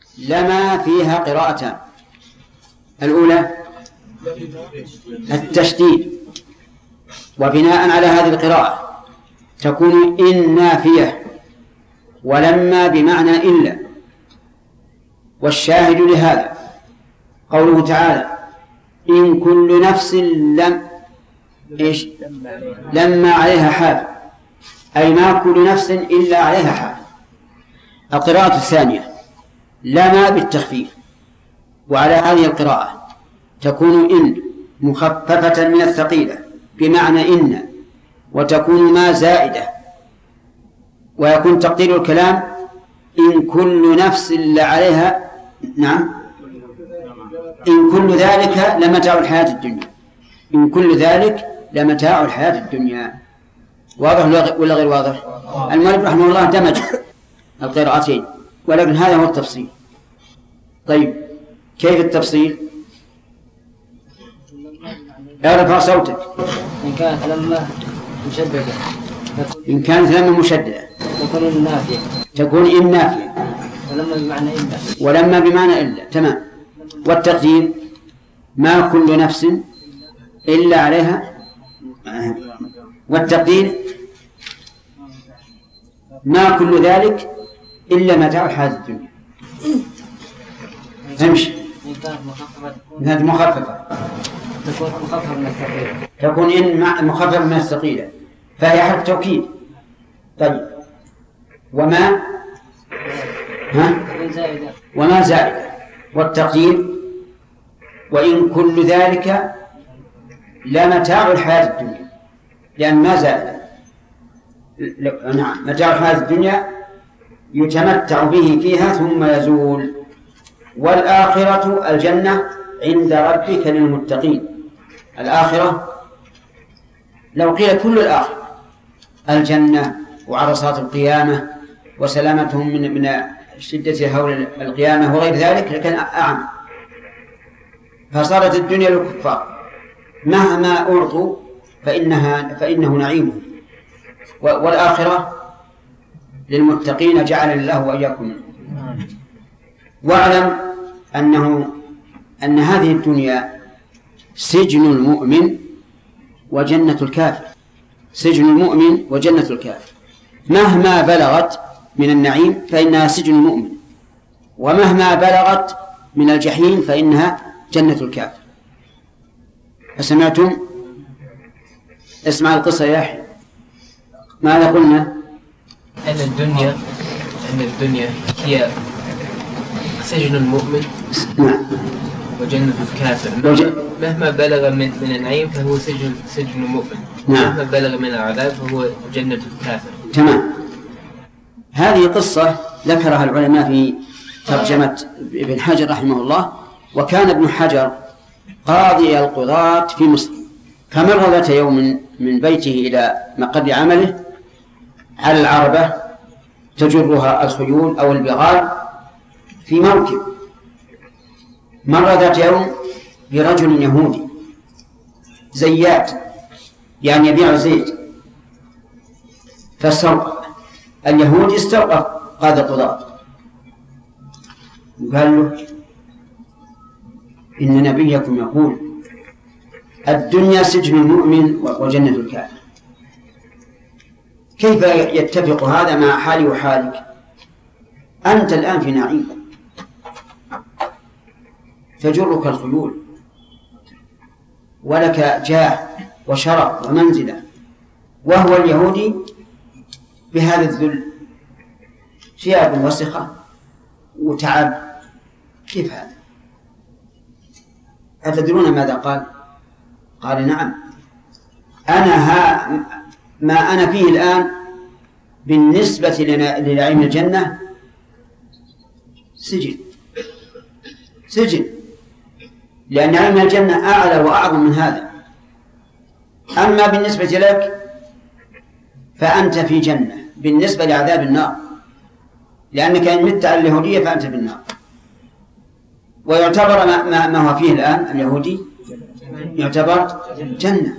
لما فيها قراءتان. الأولى التشديد، وبناء على هذه القراءة تكون إن نافية، ولما بمعنى إلا. والشاهد لهذا قوله تعالى إن كل نفس لما عليها حافظ، أي ما كل نفس إلا عليها حافظ. القراءة الثانية لما بالتخفيف، وعلى هذه القراءة تكون إن مخففة من الثقيلة بمعنى إن، وتكون ما زائدة، ويكون تقدير الكلام إن كل نفس إلا عليها. نعم، إن كل ذلك لمتاع الحياة الدنيا، إن كل ذلك لمتاع الحياة الدنيا. واضح ولا غير واضح؟ المؤلف رحمه الله دمج القراءتين، ولكن هذا هو التفصيل. طيب كيف التفصيل؟ ارفع صوتك. إن كانت لما مشددة، إن كانت لما مشددة تكون النافية، تكون إن نافية، ولما بمعنى إلا، ولما بمعنى إلا. تمام. والتقدير ما كل نفس إلا عليها، والتقدير ما كل ذلك إلا متاع الحياة الدنيا. امشي. إن كانت مخففة تكون مخففة من الثقيلة، تكون إن مخففة من الثقيلة، فهي حرف توكيد. طيب وما وما زائدة. والتقدير وإن كل ذلك لمتاع الحياة الدنيا، لأن ما زائدة. نعم، متاع الحياة الدنيا يتمتع به فيها ثم يزول. والآخرة الجنة عند ربك للمتقين. الآخرة لو قيل كل الآخرة الجنة وعرصات القيامة وسلامتهم من شدة هول القيامة وغير ذلك لكان أعم. فصارت الدنيا للكفار مهما أعطوا فإنه نعيمه، والآخرة للمتقين جعل الله وإياكم منه. واعلم أن هذه الدنيا سجن المؤمن وجنة الكافر، سجن المؤمن وجنة الكافر. مهما بلغت من النعيم فإنها سجن المؤمن، ومهما بلغت من الجحيم فإنها جنة الكافر. فسمعتم؟ اسمع القصة يا أحي. ماذا قلنا؟ أن الدنيا هي سجن المؤمن وجنة الكافر. مهما بلغ من النعيم فهو سجن المؤمن، مهما بلغ من العذاب فهو جنة الكافر. تمام. هذه قصة ذكرها العلماء في ترجمة ابن حجر رحمه الله. وكان ابن حجر قاضي القضاة في مصر، فمر ذات يوم من بيته إلى مقر عمله على العربة تجرها الخيول أو البغال في موكب. مر ذات يوم برجل يهودي زيات، يعني يبيع زيت، فاستوقف اليهودي، استوقف قاضي القضاة وقال له إن نبيكم يقول الدنيا سجن المؤمن وجنة الكافر، كيف يتفق هذا مع حالي وحالك؟ أنت الآن في نعيم تجرك الخيول ولك جاه وشرف ومنزلة، وهو اليهودي بهذا الذل، ثياب وسخة وتعب. كيف هذا؟ أتدرون ماذا قال؟ قال نعم، ما أنا فيه الآن بالنسبة لنعيم الجنة سجن، لأن نعيم الجنة أعلى وأعظم من هذا. أما بالنسبة لك فأنت في جنة بالنسبة لعذاب النار، لأنك إن مت على اليهودية فأنت بالنار. ويعتبر ما هو فيه الآن اليهودي يعتبر جنة.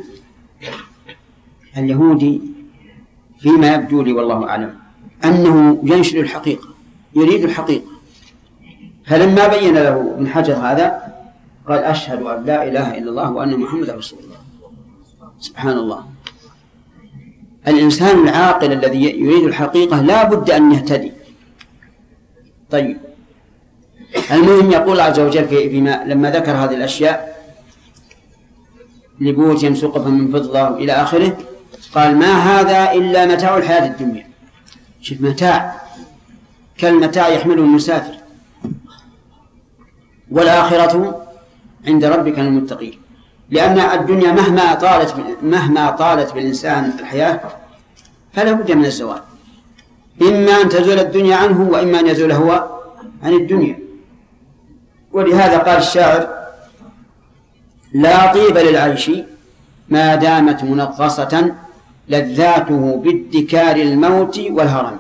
اليهودي فيما يبدو لي والله أعلم أنه ينشر الحقيقة، يريد الحقيقة، فلما بين له ابن حجر هذا قال أشهد أن لا إله إلا الله وأن محمد رسول الله. سبحان الله. الإنسان العاقل الذي يريد الحقيقة لا بد أن يهتدي. طيب، المهم يقول الله عز وجل فيما لما ذكر هذه الأشياء لبيوتهم سقفا من فضة إلى آخره قال ما هذا إلا متاع الحياة الدنيا. شوف، متاع كالمتاع يحمله المسافر، والآخرة عند ربك للمتقين. لأن الدنيا مهما طالت بالإنسان الحياة فلا بد من الزوال، إما أن تزول الدنيا عنه وإما أن يزول هو عن الدنيا. ولهذا قال الشاعر لا طيب للعيش ما دامت منغصة لذاته بادكار الموت والهرم.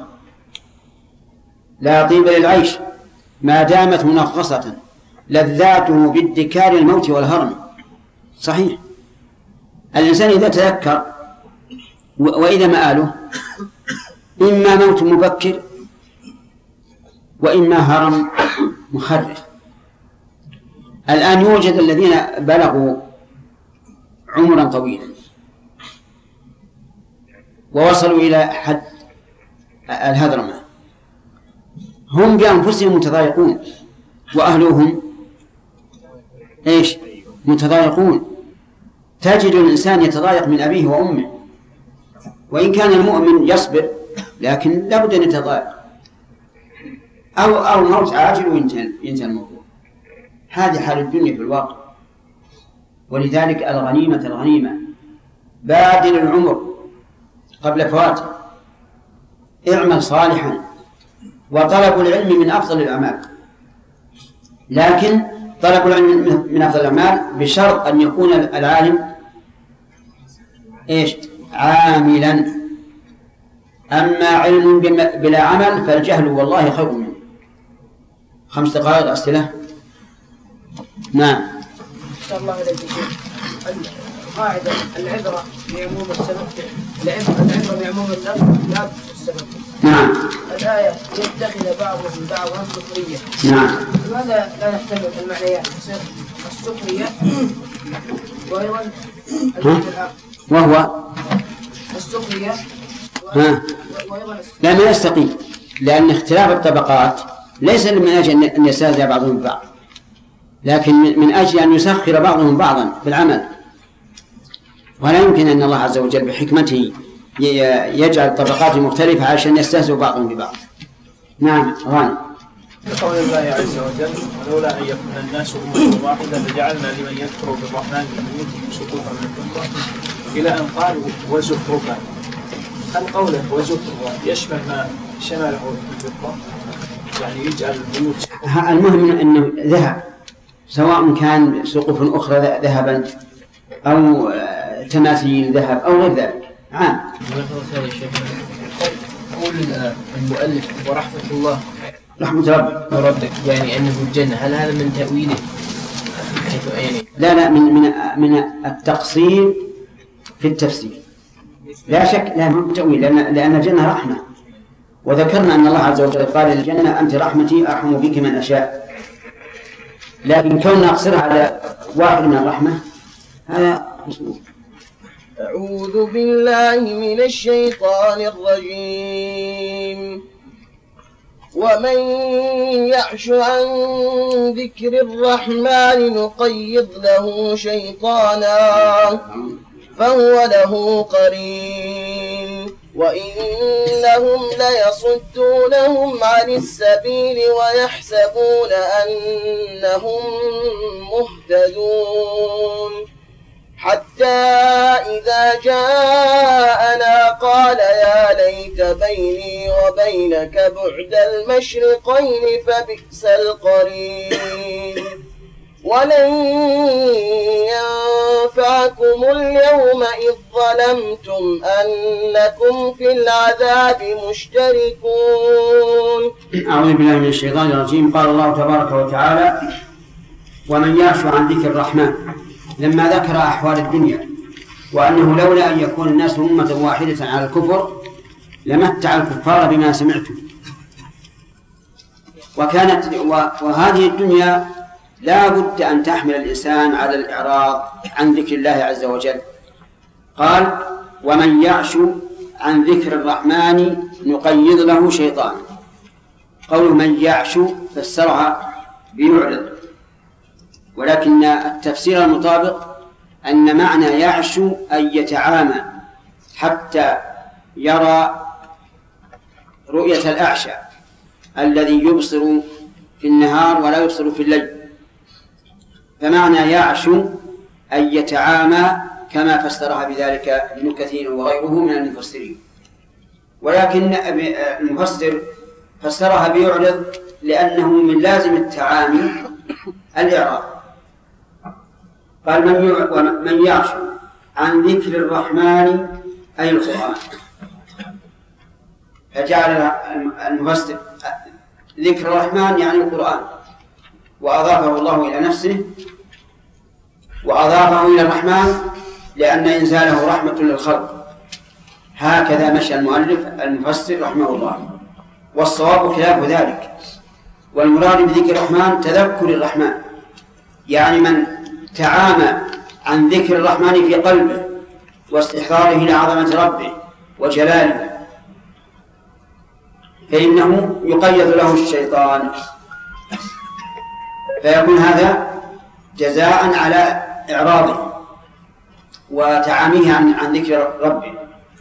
لا طيب للعيش ما دامت منغصة لذاته بادكار الموت والهرم. صحيح، الإنسان إذا تذكر وإذا مآله إما موت مبكر وإما هرم مخرف. الآن يوجد الذين بلغوا عمرا طويلا ووصلوا إلى حد الهذرمة، هم بأنفسهم متضايقون وأهلهم متضايقون. تجد الإنسان يتضايق من أبيه وأمه، وإن كان المؤمن يصبر لكن لا بد أن يتضايق، أو موت عاجل وينتهي الموضوع. هذه حال الدنيا في الواقع. ولذلك الغنيمة بادل العمر قبل فواته، اعمل صالحا، وطلب العلم من أفضل الأعمال، لكن طلب العلم من أفضل الأعمال بشرط أن يكون العالم عاملا. أما علم بلا عمل فالجهل والله خير منه. 5 دقائق أسئلة. نعم. إن شاء الله إليك القاعدة العبرة بعموم السبب، العبرة بعموم اللفظ لا بالسبب. نعم. الآية يتخذ بعضهم بعضا سخرية. نعم. لماذا لا نحتمل المعنيات؟ تصير السخرية وأيضا وهو السخرية وأيضا لا، ما يستقيم، لأن اختلاف الطبقات ليس من أجل أن يستهزئ بعضهم ببعض، لكن من أجل أن يسخر بعضهم بعضا في العمل. ولا يمكن أن الله عز وجل بحكمته يجعل الطبقات مختلفة عشان يستهزئ بعضهم ببعض. نعم. غاني. قول الله عز وجل ولولا أن يكون الناس أمة واحدة لجعلنا لمن يكفر بالرحمن بيوتهم سقوفا من فضة إلى أن قال وزخرفا. هل قوله وزخرفا يشمل ما شمله الفضة؟ يعني يجعل البيوت. المهم أنه ذهب، سواء كان سقوف أخرى ذهبا أو تماثيل ذهب أو غير ذلك. عام. قول المؤلف ورحمة الله رحمة ربك يعني أنه الجنة، هل هذا من تأويله؟ لا، من التقصير في التفسير، لا شك. لا، من تأويل، لأن الجنة رحمة، وذكرنا أن الله عز وجل قال للجنة أنت رحمتي أرحم بك من أشاء، لكن كوننا نقصرها على واحد من الرحمة هذا مصروف. أعوذ بالله من الشيطان الرجيم. ومن يعش عن ذكر الرحمن نقيض له شيطانا فهو له قرين وإنهم ليصدونهم عن السبيل ويحسبون أنهم مهتدون حتى إذا جاءنا قال يا ليت بيني وبينك بعد المشرقين فبئس القرين ولن ينفعكم اليوم إذ ظلمتم أنكم في العذاب مشتركون. أعوذ بالله من الشيطان الرجيم. قال الله تبارك وتعالى ومن يعش عن ذكر الرحمن، لما ذكر أحوال الدنيا وأنه لولا أن يكون الناس أمة واحدة على الكفر لمتع الكفار بما سمعتم، وهذه الدنيا لا بد أن تحمل الإنسان على الإعراض عن ذكر الله عز وجل. قال ومن يعش عن ذكر الرحمن نقيض له شيطان. قوله من يعش فسرها بيعرض، ولكن التفسير المطابق أن معنى يعش أن يتعامى حتى يرى رؤية الأعشى الذي يبصر في النهار ولا يبصر في الليل، فمعنى يعش أن يتعامى كما فسرها بذلك ابن كثير وغيره من المفسرين. ولكن المفسر فسرها بيعرض لأنه من لازم التعامي الإعراض. قال من يعش عن ذكر الرحمن أي القرآن، فجعل المفسر ذكر الرحمن يعني القرآن، وأضافه الله إلى نفسه وأضافه إلى الرحمن لأن إنزاله رحمة للخلق. هكذا مشى المفسر رحمه الله، والصواب خلاف ذلك. والمراد بذكر الرحمن تذكر الرحمن، يعني من تعامى عن ذكر الرحمن في قلبه واستحضاره لعظمة ربه وجلاله فإنه يقيض له الشيطان، فيكون هذا جزاء على إعراضه وتعاميه عن ذكر ربه.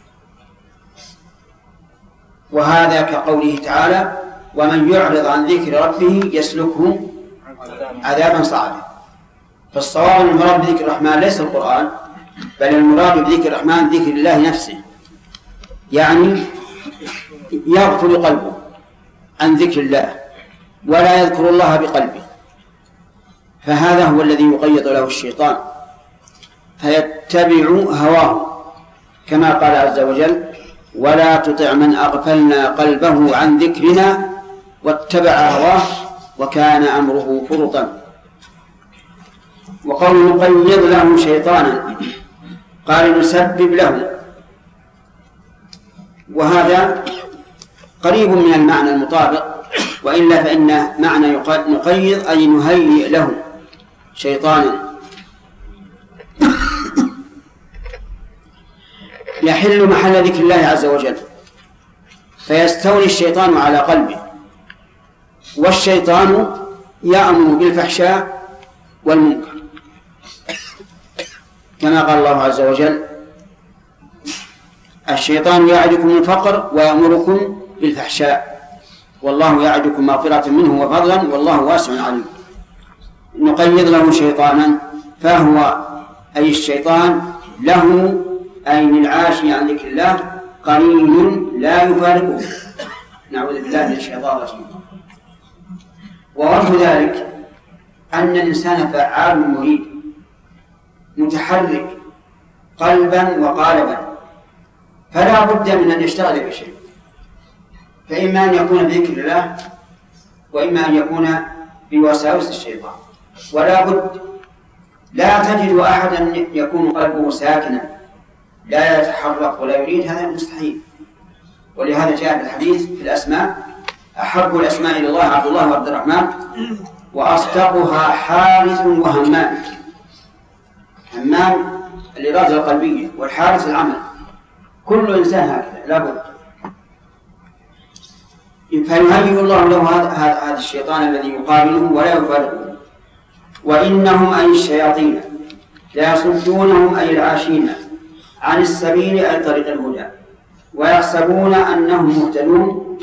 وهذا كقوله تعالى ومن يعرض عن ذكر ربه يسلكه عذابا صعبا. فالصواب أن المراد بذكر الرحمن ليس القرآن، بل المراد بذكر الرحمن ذكر الله نفسه، يعني يغفل قلبه عن ذكر الله ولا يذكر الله بقلبه، فهذا هو الذي يقيض له الشيطان فيتبع هواه، كما قال عز وجل ولا تطع من أغفلنا قلبه عن ذكرنا واتبع هواه وكان أمره فرطا. وقول نقيض له شيطانا قال نسبب له، وهذا قريب من المعنى المطابق، وإلا فإن معنى نقيض أي نهيئ له شيطانا يحل محل ذكر الله عز وجل، فيستولي الشيطان على قلبه. والشيطان يأمر بالفحشاء والمنكر كما قال الله عز وجل الشيطان يعدكم الفقر ويأمركم بالفحشاء والله يعدكم مغفرة منه وفضلا والله واسع عليم. نقيض له شيطانا فهو أي الشيطان له أي للعاشي عن ذكر الله قرين لا يفارقه، نعوذ بالله من الشيطان الرجيم. ووجه ذلك أن الإنسان فعال مريد متحرك قلبا وقالبا، فلا بد من أن يشتغل بشيء، فإما أن يكون بذكر الله وإما أن يكون بوساوس الشيطان. ولا بد، لا تجد أحدا يكون قلبه ساكنا لا يتحرك ولا يريد، هذا مستحيل. ولهذا جاء في الحديث في الأسماء أحب الأسماء إلى الله عبد الله وعبد الرحمن وأصدقها حارث وهمام. همام الإرادة القلبية والحارث العمل، كل إنسان هكذا لا بد. فيهيئ الله له هذا الشيطان الذي يقابله ولا يفارقه. وإنهم أي الشياطين لا يصدونهم أي العاشين عن السبيل أي طريق الهدى ويحسبون أنهم مهتدون.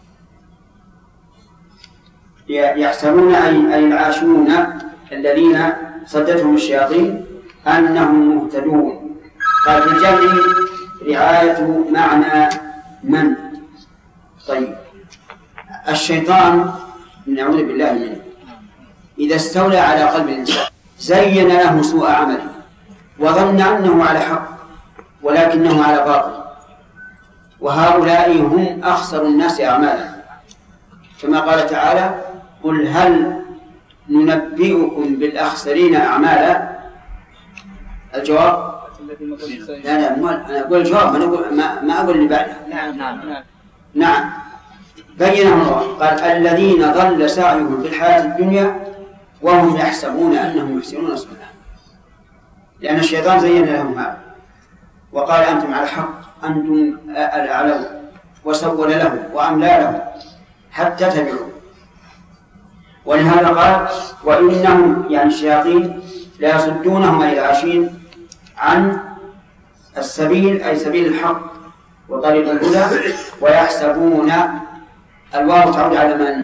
يحسبون أي العاشون الذين صدتهم الشياطين أنهم مهتدون. قال في الجمع رعاية معنى من. طيب الشيطان نعوذ بالله منه إذا استولى على قلب الإنسان زين له سوء عمله وظن أنه على حق ولكنه على باطل، وهؤلاء هم أخسر الناس أعمالا، كما قال تعالى قل هل ننبئكم بالأخسرين أعمالا. الجواب لا أنا أقول الجواب، ما أقول اللي بعده. نعم بينه الله قال الذين ضل سعيهم في الحياة الدنيا وهم يحسبون أنهم يحسنون صنعا، لأن الشيطان زين لهم هذا وقال أنتم على الحق، أنتم الأعلون، وسول لهم وأملى لهم حتى تبعوا. ولهذا قال وإنهم يعني الشياطين لا يصدونهم أي العاشين عن السبيل أي سبيل الحق وطريق الهدى، ويحسبون الواو تعود على من؟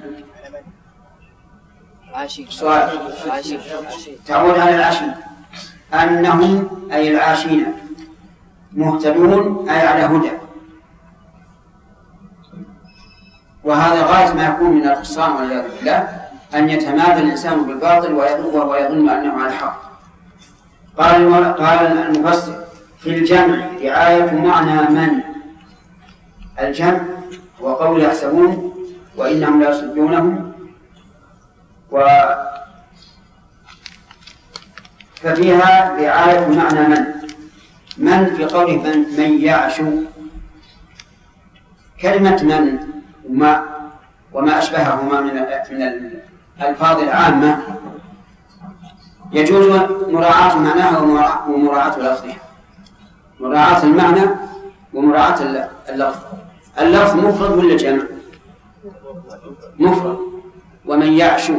سؤال تعود على العاشين أنهم أي العاشين مهتدون أي على هدى، وهذا غاية ما يكون من الخسران والعياذ بالله أن يتمادى الإنسان بالباطل وهو يظن أنه على الحق. قال المفسر في الجمع رعاية معنى من، الجمع وقول يحسبون وإنهم لا يصدونهم، ففيها رعاية معنى من في قوله من يعشو. كلمة من وما أشبههما من الألفاظ العامة يجوز مراعاة معناها ومراعاة لفظها، مراعاة المعنى ومراعاة اللفظ. اللفظ مفرد ولا جمع؟ مفرد، ومن يعشو،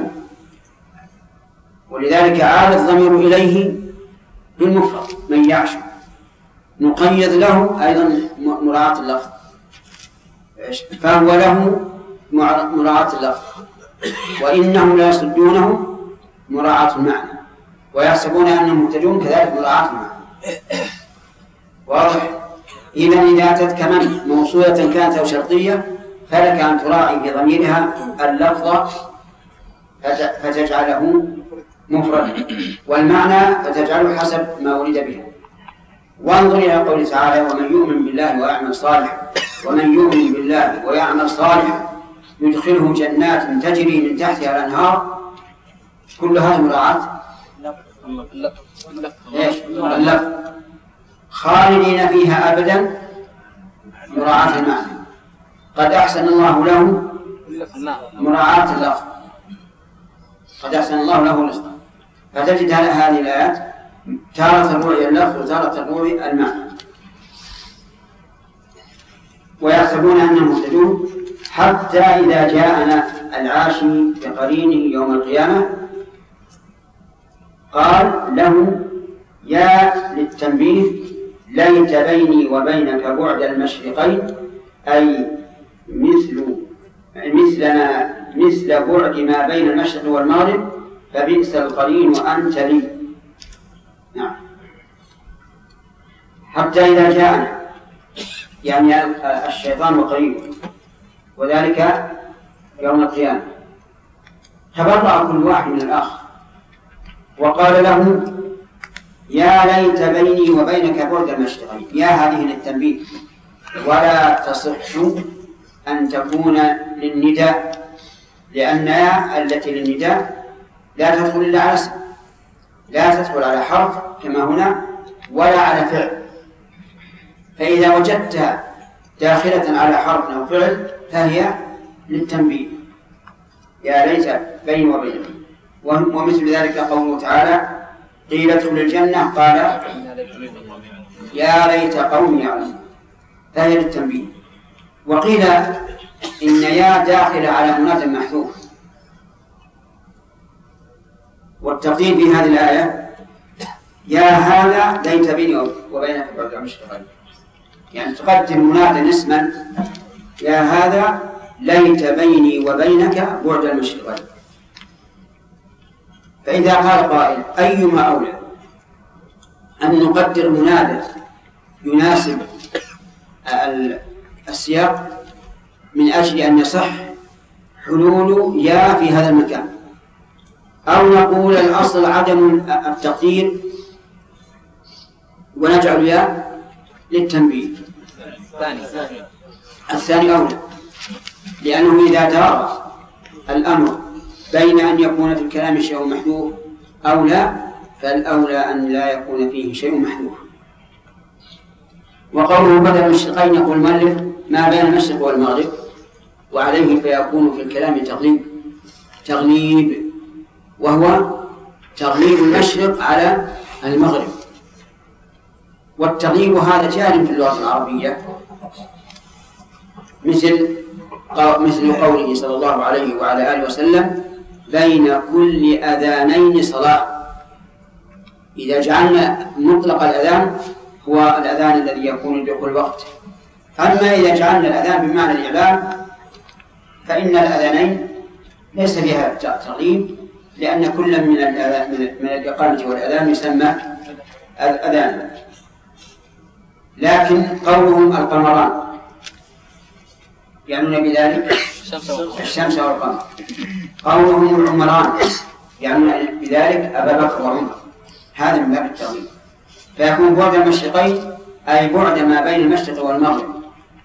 ولذلك عاد الضمير إليه بالمفرد من يعشو، نقيد له أيضا مراعاة اللفظ، فهو له مراعاة اللفظ. وإنهم لا يصدونهم مراعاة المعنى، ويحسبون أنهم مهتدون كذلك مراعاة المعنى. واضح؟ إذن إذا أتتك من موصولة كانت أو شرطية فلك أن تراعي في ضميرها اللفظ فتجعله مفردا، والمعنى فتجعله حسب ما ولد به. وانظر إلى قوله تعالى ومن يؤمن بالله ويعمل صالحا، ومن يؤمن بالله ويعمل صالحا يدخله جنات تجري من تحتها الأنهار. كل هذا مراعاة اللفظ، خالدين فيها أبدا مراعاة المعنى. قد أحسن الله له مراعاة اللفظ، قد أحسن الله له الإصلاح. فتجد هذه الآيات تارة الرؤية اللفظ وتارة الرؤية المعنى. ويحسبون أنهم مهتدون حتى إذا جاءنا العاشي بقرينه يوم القيامة قال له يا للتنبيه ليت بيني وبينك بعد المشرقين، أي مثل بعد ما بين المشرق والمغرب، فبئس القرين أنت لي. نعم. حتى إذا جاءنا يعني الشيطان وقريبه، وذلك يوم القيامة تبرأ كل واحد من الآخر وقال له يا ليت بيني وبينك بعد المشرقين. يا هذه للتنبيه، ولا تصح أن تكون للنداء، لأن يا التي للنداء لا تدخل إلا على اسم، لا تدخل على حرف كما هنا ولا على فعل. فإذا وجدتها داخلة على حرف أو فعل فهي للتنبيه، يا ليت بيني وبينك. ومثل ذلك قوله تعالى قيل ادخل الجنة قال يا ليت قومي يعلمون، فهي للتنبيه. وقيل إن يا داخل على مناد محذوف، والتقدير في هذه الآية يا هذا ليت بيني وبينك بعد المشرقين، يعني تقدم منادا اسما يا هذا ليت بيني وبينك بعد المشرقين. فإذا قال قائل أيما أولى أن نقدر منادا يناسب السياق من أجل أن يصح حلول يا في هذا المكان، أو نقول الأصل عدم التقدير ونجعل يا للتنبيه؟ الثاني أولى، لأنه إذا ترى الأمر بين أن يكون في الكلام شيء محذوف أو لا، فالأولى أن لا يكون فيه شيء محذوف. وقوله بدل المشرقين يقول المؤلف ما بين المشرق والمغرب، وعليه فيكون في الكلام تغليب، وهو تغليب المشرق على المغرب. والتغليب هذا جار في اللغة العربية، مثل قوله صلى الله عليه وعلى آله وسلم: بين كل أذانين صلاة. إذا جعلنا مطلق الأذان هو الأذان الذي يكون بدخول الوقت، أما إذا جعلنا الأذان بمعنى الإعلام فإن الأذانين ليس فيها تغليب، لأن كل من الإقامة والأذان يسمى أذان. لكن قولهم القمران يعنون بذلك الشمس والقمر، قولهم العمران يعنون بذلك أبا بكر وعمر، هذا من باب التغليب. فيكون بعد المشرقين أي بعد ما بين المشرق والمغرب،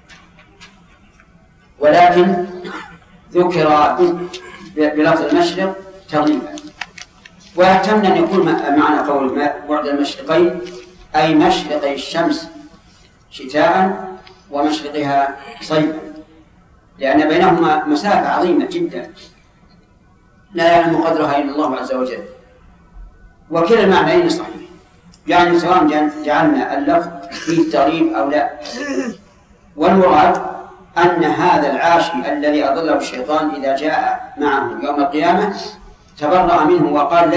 ولكن ذكر بلفظ المشرق تغليبا. ويحتمل أن يكون معنى قول بعد المشرقين أي مشرقي الشمس شتاء ومشرقها صيفا، لأن بينهما مسافة عظيمة جدا لا يعلم قدرها إلا الله عز وجل. وكلا المعنيين صحيح، يعني سواء جعلنا اللفظ فيه التغليب أو لا. والمراد أن هذا العاشي الذي أضله الشيطان إذا جاء معه يوم القيامة تبرأ منه وقال: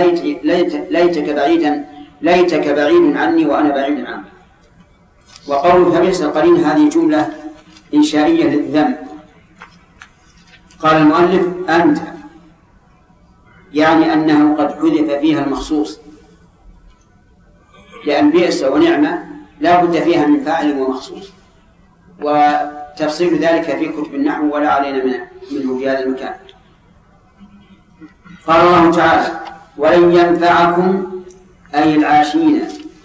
ليتك بعيد عني وأنا بعيد عنك. وقوله فبئس القرين هذه جملة إنشائية للذم. قال المؤلف: أنت، يعني أنه قد حذف فيها المخصوص، لأن بئس ونعمة لا بد فيها من فاعل ومخصوص، وتفصيل ذلك في كتب النحو ولا علينا منه في هذا المكان. قال الله تعالى: ولن ينفعكم أي العاشين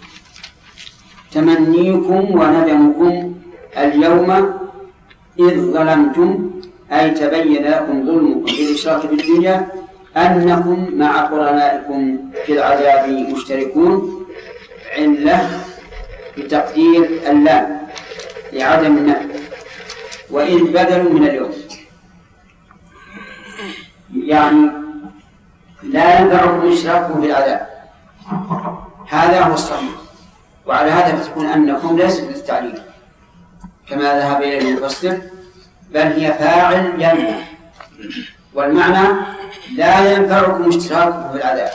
تمنيكم وندمكم اليوم إذ ظلمتم، أي تبين لكم ظلمكم بالإشراك بالدنيا أنكم مع قرنائكم في العذاب مشتركون. علة بتقدير اللام لعدم النفي، وإذ بدل من اليوم، يعني لا ينفعكم إشراككم في العذاب. هذا هو الصحيح، وعلى هذا فتكون أنكم ليست للتعليل كما ذهب إليه المفسر، بل هي فاعل ينفع، والمعنى لا ينفعكم اشتراككم في العذاب.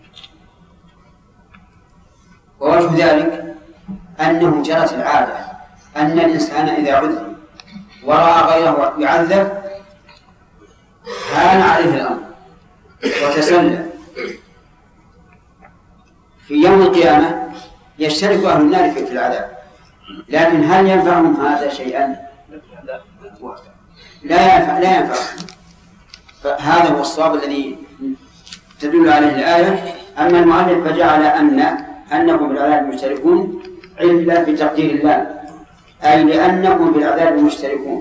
ووجه ذلك أنه جرت العادة أن الإنسان إذا عذب ورأى غيره يعذب هان عليه الأمر وتسلى. في يوم القيامة يشترك أهل النار في العذاب، لكن هل ينفعهم هذا شيئا؟ لا ينفع. فهذا هو الصواب الذي تدل عليه الآية. أما المؤلف فجعل أنكم بالعذاب مشتركون علة بتقدير الله، أي لأنكم بالعذاب مشتركون،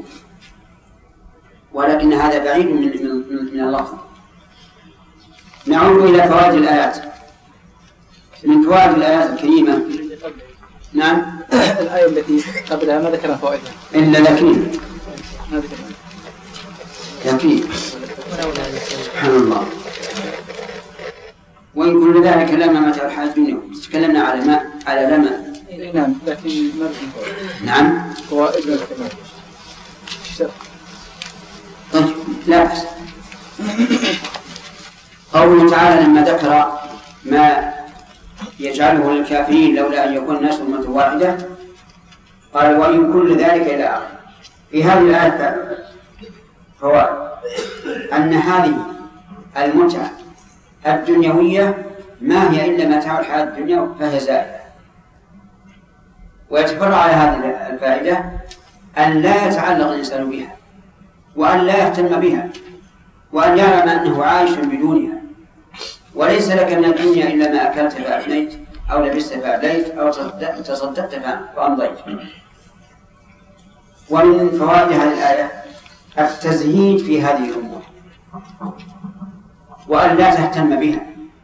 ولكن هذا بعيد من اللفظ. نعود إلى فوائد الآيات. من فوائد الآيات الكريمة، نعم، الآية التي قبلها ما ذكرها فوائدها إلا لكن ما ذكرها لكن سبحان الله. وإن كل ذلك لما متى الحياة الدنيا. تكلمنا على لما. نعم، لكن ما ذكرها فوائد. نعم، فوائد الكلام. طيب، لا بأس. قوله تعالى لما ذكر ما يجعله للكافرين لولا أن يكون الناس أمة واحدة، قال: وإن كل ذلك إلى آخره. في هذه الآية فوائد: أن هذه المتعة الدنيوية ما هي إلا متاع الحياة الدنيا فهي زائلة. ويتفرع على هذه الفائدة أن لا يتعلق الإنسان بها، وأن لا يهتم بها، وأن يعلم أنه عايش بدونها، وليس لك من الدنيا إلا ما أكلت فأفنيت، أو لبست فأبليت، أو تصدقت فأمضيت. ومن فوائد هذه الآية التزهيد في هذه الأمور، وأن لا تهتم بها،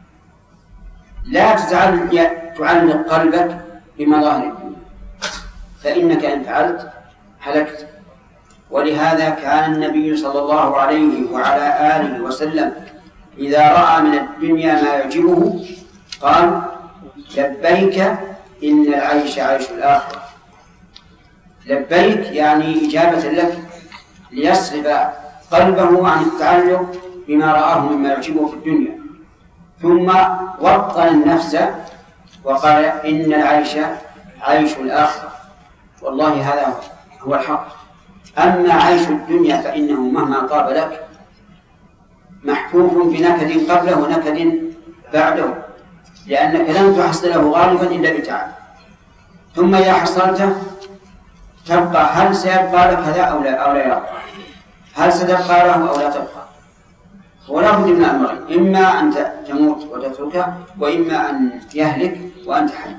لا تعلق قلبك بمظاهر الدنيا، فإنك إن فعلت هلكت ولهذا كان النبي صلى الله عليه وعلى آله وسلم إذا رأى من الدنيا ما يعجبه قال: لبيك إن العيش عيش الآخرة. لبيك يعني إجابة لك، ليصرف قلبه عن التعلق بما رآه مما يعجبه في الدنيا. ثم وطن النفس وقال: إن العيش عيش الآخرة. والله هذا هو الحق. أما عيش الدنيا فإنه مهما طاب لك محفوف بنكد قبله ونكد بعده، لأنك لن تحصله غالبا إلا بتعب، ثم إذا حصلته تبقى، هل سيبقى لك هذا أو لا يبقى؟ هل ستبقى له أو لا تبقى؟ ولا بد من أمرين: إما أن تموت وتتركه، وإما أن يهلك وأنت حي.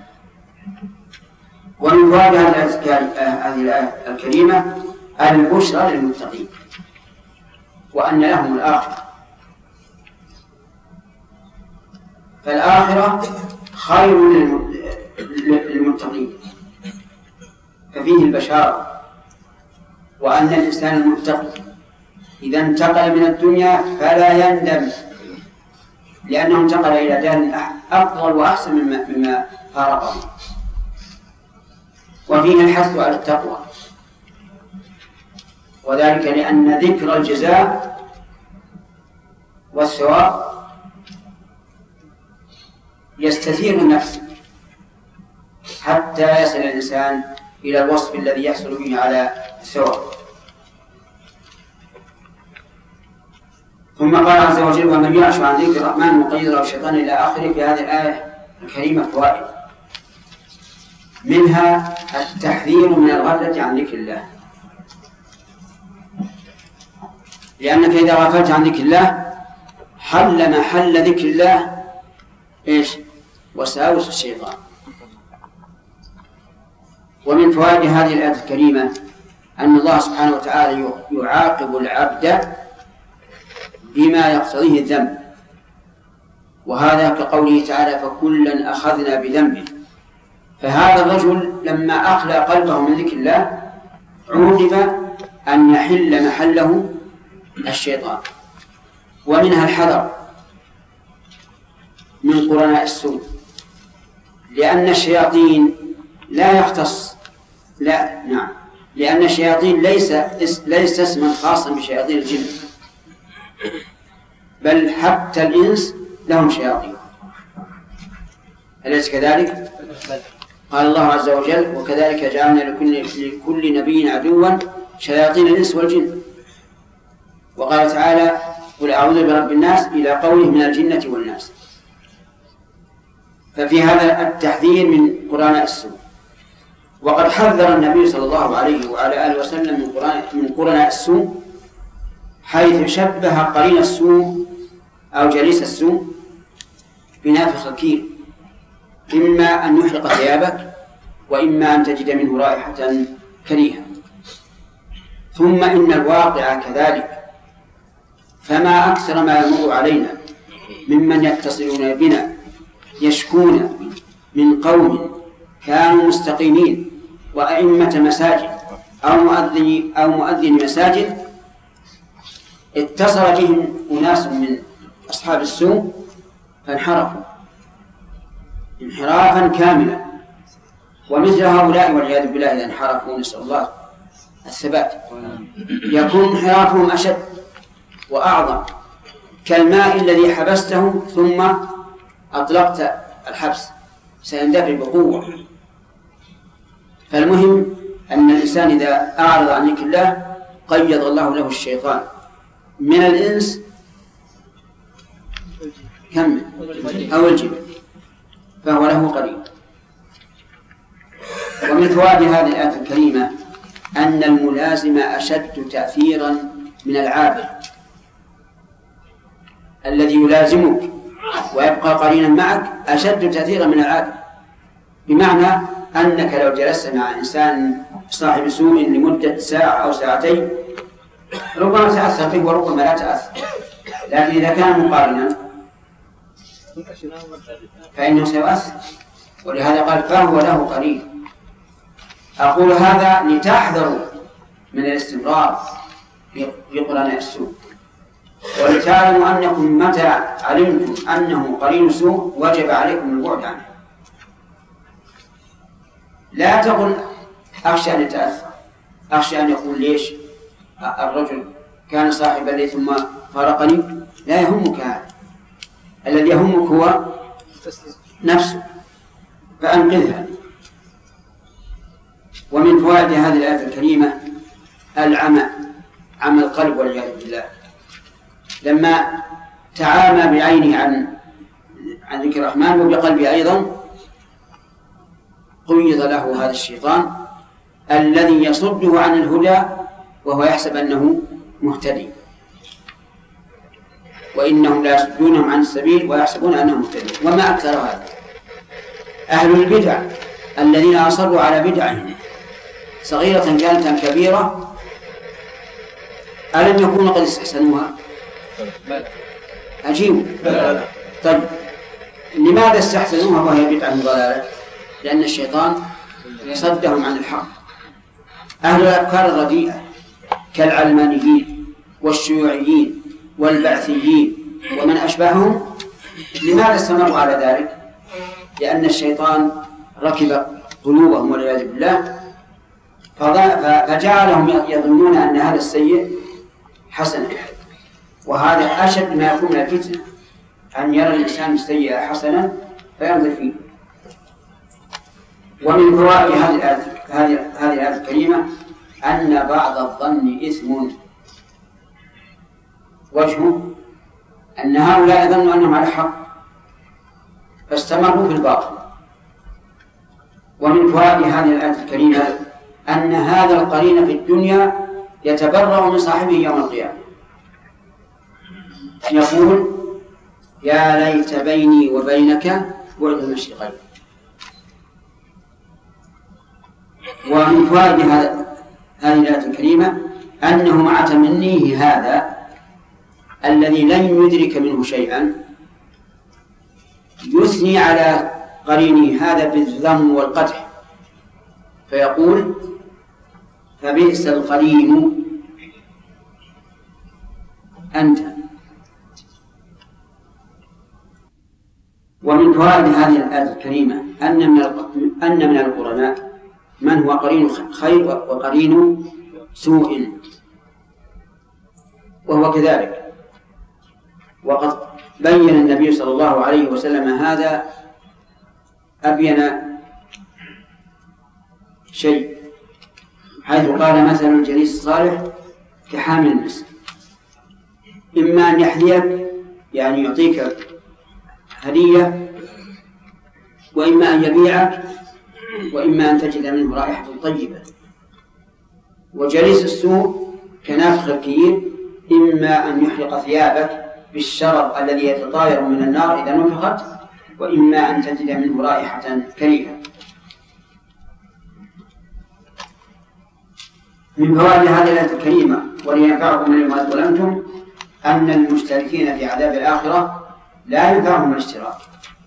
ومن فوائد هذه الآية الكريمة البشرى للمتقين، وأن لهم الآخرة. فالآخرة خير للمتقين، ففيه البشارة، وأن الإنسان المتقي إذا انتقل من الدنيا فلا يندم، لأنه انتقل إلى دار أفضل وأحسن مما فارقه. وفيه الحث على التقوى، وذلك لأن ذكر الجزاء والثواب يستثير النفس حتى يصل الإنسان إلى الوصف الذي يحصل به على الثواب. ثم قال عز وجل: ومن يعش عن ذكر الرحمن نقيض له الشيطان إلى آخره. في هذه الآية الكريمة فوائد، منها التحذير من الغفلة عن ذكر الله، لأنك إذا غفلت عن ذكر الله حل محل ذكر الله إيش؟ وساوس الشيطان. ومن فوائد هذه الآية الكريمة أن الله سبحانه وتعالى يعاقب العبد بما يقتضيه الذنب، وهذا كقوله تعالى: فكلا أخذنا بذنبه. فهذا الرجل لما أخلى قلبه من ذكر الله عوقب أن يحل محله الشيطان. ومنها الحذر من قرناء السوء، لأن الشياطين لا يختص لأن الشياطين ليس اسما خاصا بشياطين الجن، بل حتى الإنس لهم شياطين، أليس كذلك؟ قال الله عز وجل: وكذلك جعلنا لكل نبي عدوا شياطين الإنس والجن. وقال تعالى: قل أعوذ برب الناس إلى قوله من الجنة والناس. ففي هذا التحذير من قرناء السوء. وقد حذر النبي صلى الله عليه وعلى آله وسلم من قرناء السوء، حيث شبه قرين السوء أو جليس السوء بنافخ الكير، إما أن يحرق ثيابك، وإما أن تجد منه رائحة كريهة. ثم إن الواقع كذلك، فما أكثر ما يمر علينا ممن يتصلون بنا يشكون من قوم كانوا مستقيمين وأئمة مساجد أو مؤذن مساجد، اتصل بهم أناس من أصحاب السوء فانحرفوا انحرافا كاملا. ومثل هؤلاء والعياذ بالله إذا انحرفوا نسأل الله الثبات يكون انحرافهم أشد وأعظم، كالماء الذي حبسته ثم أطلقت الحبس سيندفع بقوة. فالمهم أن الإنسان إذا أعرض عن ذكر الله قيض الله له الشيطان من الإنس أو الجن، فهو له قريب. ومن فوائد هذه الآية الكريمة أن الملازم أشد تأثيرا من العابر. الذي يلازمك ويبقى قرينا معك أشد تأثيرا من العابر، بمعنى أنك لو جلست مع إنسان صاحب سوء لمدة ساعة أو ساعتين ربما تأثر فيه وربما لا تأثر، لكن إذا كان مقارنا فإنه سيؤثر. ولهذا قال: فهو له قرين. أقول هذا لتحذروا من الاستمرار في قرناء السوء، ولتعلموا أنكم متى علمتم أنه قرين سوء وجب عليكم البعد عنه. لا تقل أخشى أن يتأثر، أخشى أن يقول ليش الرجل كان صاحبا لي ثم فارقني. لا يهمك هذا، الذي يهمك هو نفسه، فأنقذها. ومن فوائد هذه الآية الكريمة العمى، عمى القلب والعياذ بالله. لما تعامى بعينه عن ذكر الرحمن وبقلبه أيضا قيض له هذا الشيطان الذي يصده عن الهدى وهو يحسب أنه مهتدي، وإنهم لا يصدونهم عن السبيل ويحسبون أنهم مهتدون. وما أكثر هذا. أهل البدع الذين أصروا على بدعهم صغيرة كانت أم كبيرة ألم يكونوا قد استحسنوها؟ عجيب. طيب لماذا استحسنوها وهي بدعة ضلالة؟ لأن الشيطان صدهم عن الحق. أهل الأفكار الرديئة كالعلمانيين والشيوعيين والبعثيين ومن أشبههم لماذا استمروا على ذلك؟ لأن الشيطان ركب قلوبهم والعياذ بالله فجعلهم يظنون أن هذا السيء حسنا، وهذا أشد ما يكون من الفتنة، أن يرى الإنسان السيء حسنا فينظر فيه. ومن فوائد هذه الآية الكريمة أن بعض الظن إثم، وجهه أن هؤلاء ظنوا أنهم على حق فاستمروا في الباطل. ومن فوائد هذه الآية الكريمة أن هذا القرين في الدنيا يتبرأ من صاحبه يوم القيامة، يقول يا ليت بيني وبينك بعد المشرقين. ومن فوائد هذه الآية الكريمة أنه مع تمنيه هذا الذي لن يدرك منه شيئا يثني على قرينه هذا بالذم والقدح، فيقول فبئس القرين أنت. ومن فوائد هذه الآية الكريمة أن من القرناء من هو قرين خير وقرين سوء، وهو كذلك. وقد بين النبي صلى الله عليه وسلم هذا أبين شيء، حيث قال مثل الجليس الصالح كحامل المسك، إما أن يحذيك يعني يعطيك هدية، وإما أن يبيعك، وإما أن تجد منه رائحة طيبة. وجليس السوء كنافخ الكير، إما أن يحرق ثيابك بالشرر الذي يتطاير من النار إذا نفخت، وإما أن تجد منه رائحة كريهة. من فوائد هذه الآية الكريمة ولينفعكم اليوم إذ ظلمتم أن المشتركين في عذاب الآخرة لا ينفعهم الاشتراك،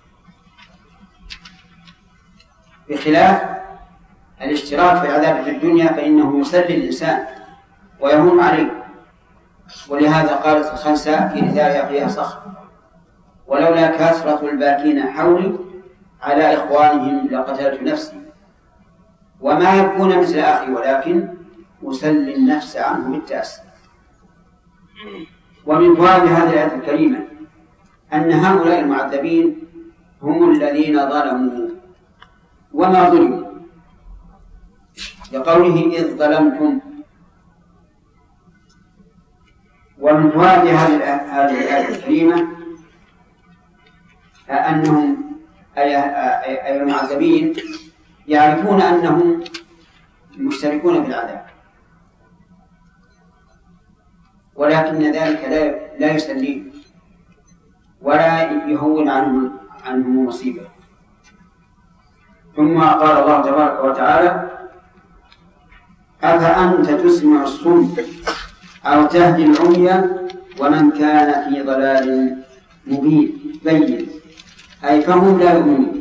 بخلاف الاشتراك في العذاب في الدنيا فإنه يسلي الإنسان ويهون عليه. ولهذا قالت الخنساء في رداء أخيها صخر ولولا كثرة الباكين حولي على إخوانهم لقتلت نفسي وما يكون مثل أخي ولكن أسلي النفس عنه بالتأسي. ومن فوائد هذه الآية الكريمة أن هؤلاء المعذبين هم الذين ظلموا وما ظلموا، لقوله إذ ظلمتم. ومن فوائد هذه الآية الكريمة أنهم أي المعذبين يعرفون أنهم مشتركون في العذاب، ولكن ذلك لا يسليهم ولا يهون عنهم مصيبة. ثم قال الله تبارك وتعالى أفأنت تسمع الصم أو تهدي العمي ومن كان في ضلال مبين بين، أي فهم لا يؤمنون.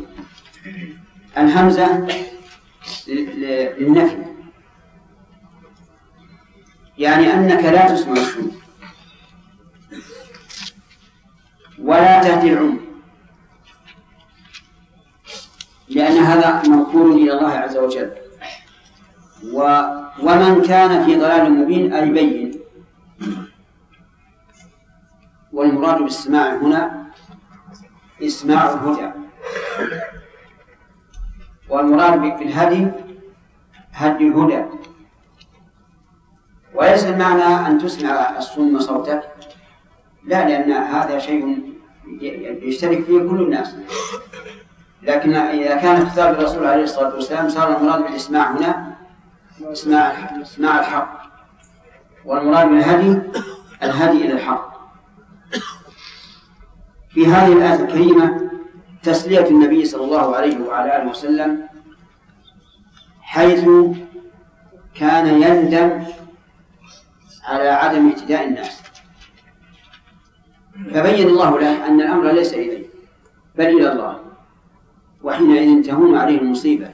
الهمزة للنفي، يعني أنك لا تسمع السنة ولا تهدي العمي، لأن هذا موكول إلى الله عز وجل. ومن كان في ضلال مبين أي بين. والمراد بالسماع هنا إسماع الهدى، والمراد بالهدي هدي الهدى. وليس المعنى أن تسمع الصم صوتك، لا، لأن هذا شيء يشترك فيه كل الناس. لكن إذا كان خطاب الرسول عليه الصلاة والسلام صار المراد بالإسماع هنا إسماع الحق، والمراد بالهدي الهدي إلى الحق. في هذه الآية الكريمة تسلية النبي صلى الله عليه وعلى آله وسلم، حيث كان يندم على عدم اهتداء الناس، فبين الله له أن الأمر ليس إليه بل إلى الله، وحينئذ تهون عليه المصيبة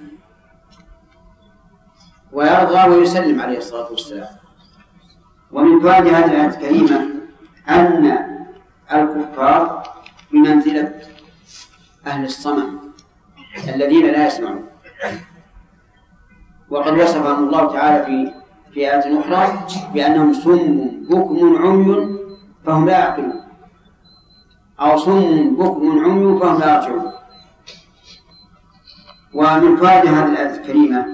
ويرضى ويسلم عليه الصلاة والسلام. ومن فوائد هذه الآية الكريمة أن الكفار بمنزلة أهل الصمم الذين لا يسمعون، وقد وصفهم الله تعالى في آية أخرى بأنهم صم بكم عمي فهم لا يعقلون، أو صم بكم عمي فهم لا يرجعون. ومن فوائد هذه الآية الكريمة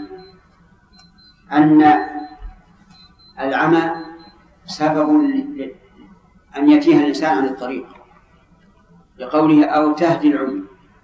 أن العمى سبب أن يتيه الإنسان عن الطريق، لقوله أو تهدي العمي.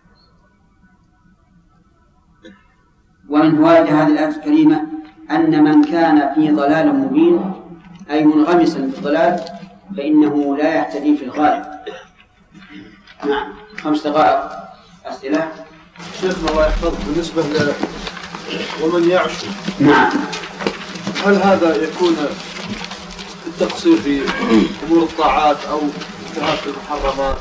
ومن فوائد هذه الآية الكريمة أن من كان في ضلال مبين أي منغمسا في الضلال فإنه لا يهتدي في الغالب. نعم، 5 دقائق أسئلة. شيخنا الله يحفظك، بالنسبة ومن يعش، نعم، هل هذا يكون التقصير في أمور الطاعات أو انتهاك المحرمات؟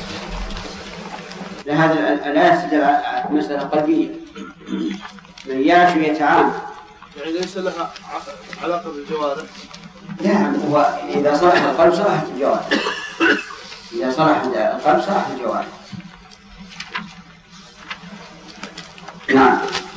لهذا الآية مسألة قلبية، من يعش يتعامل، يعني ليس لها علاقة بالجوارح. لا، هو إذا صلح القلب صلحت الجوارح، إذا صلح القلب صلحت الجوارح. نعم.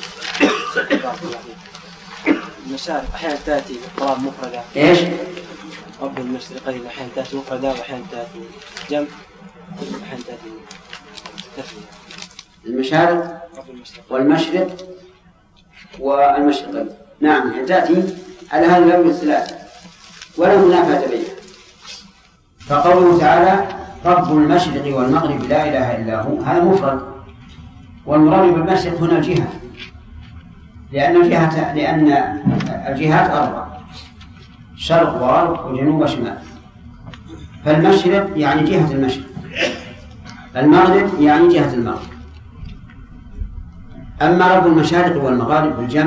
المشارق أحيانا تأتي قراب مفردة. إيش؟ رب المشرقين أحيانا تأتي مفردة وأحيانا تأتي جمع وأحيانا تأتي تثنية. المشارق والمشرق والمشرقين، نعم، تأتي على هذه الأمر الثلاثة ولا منافاة بينها. فقوله تعالى رب المشرق والمغرب لا إله إلا هو، هذا مفرد، والمراد بالمشرق هنا الجهة، لأن الجهات 4: شرق وغرب وجنوب وشمال. فالمشرق يعني جهة المشرق، المغرب يعني جهة المغرب. أما رب المشارق والمغارب بالجمع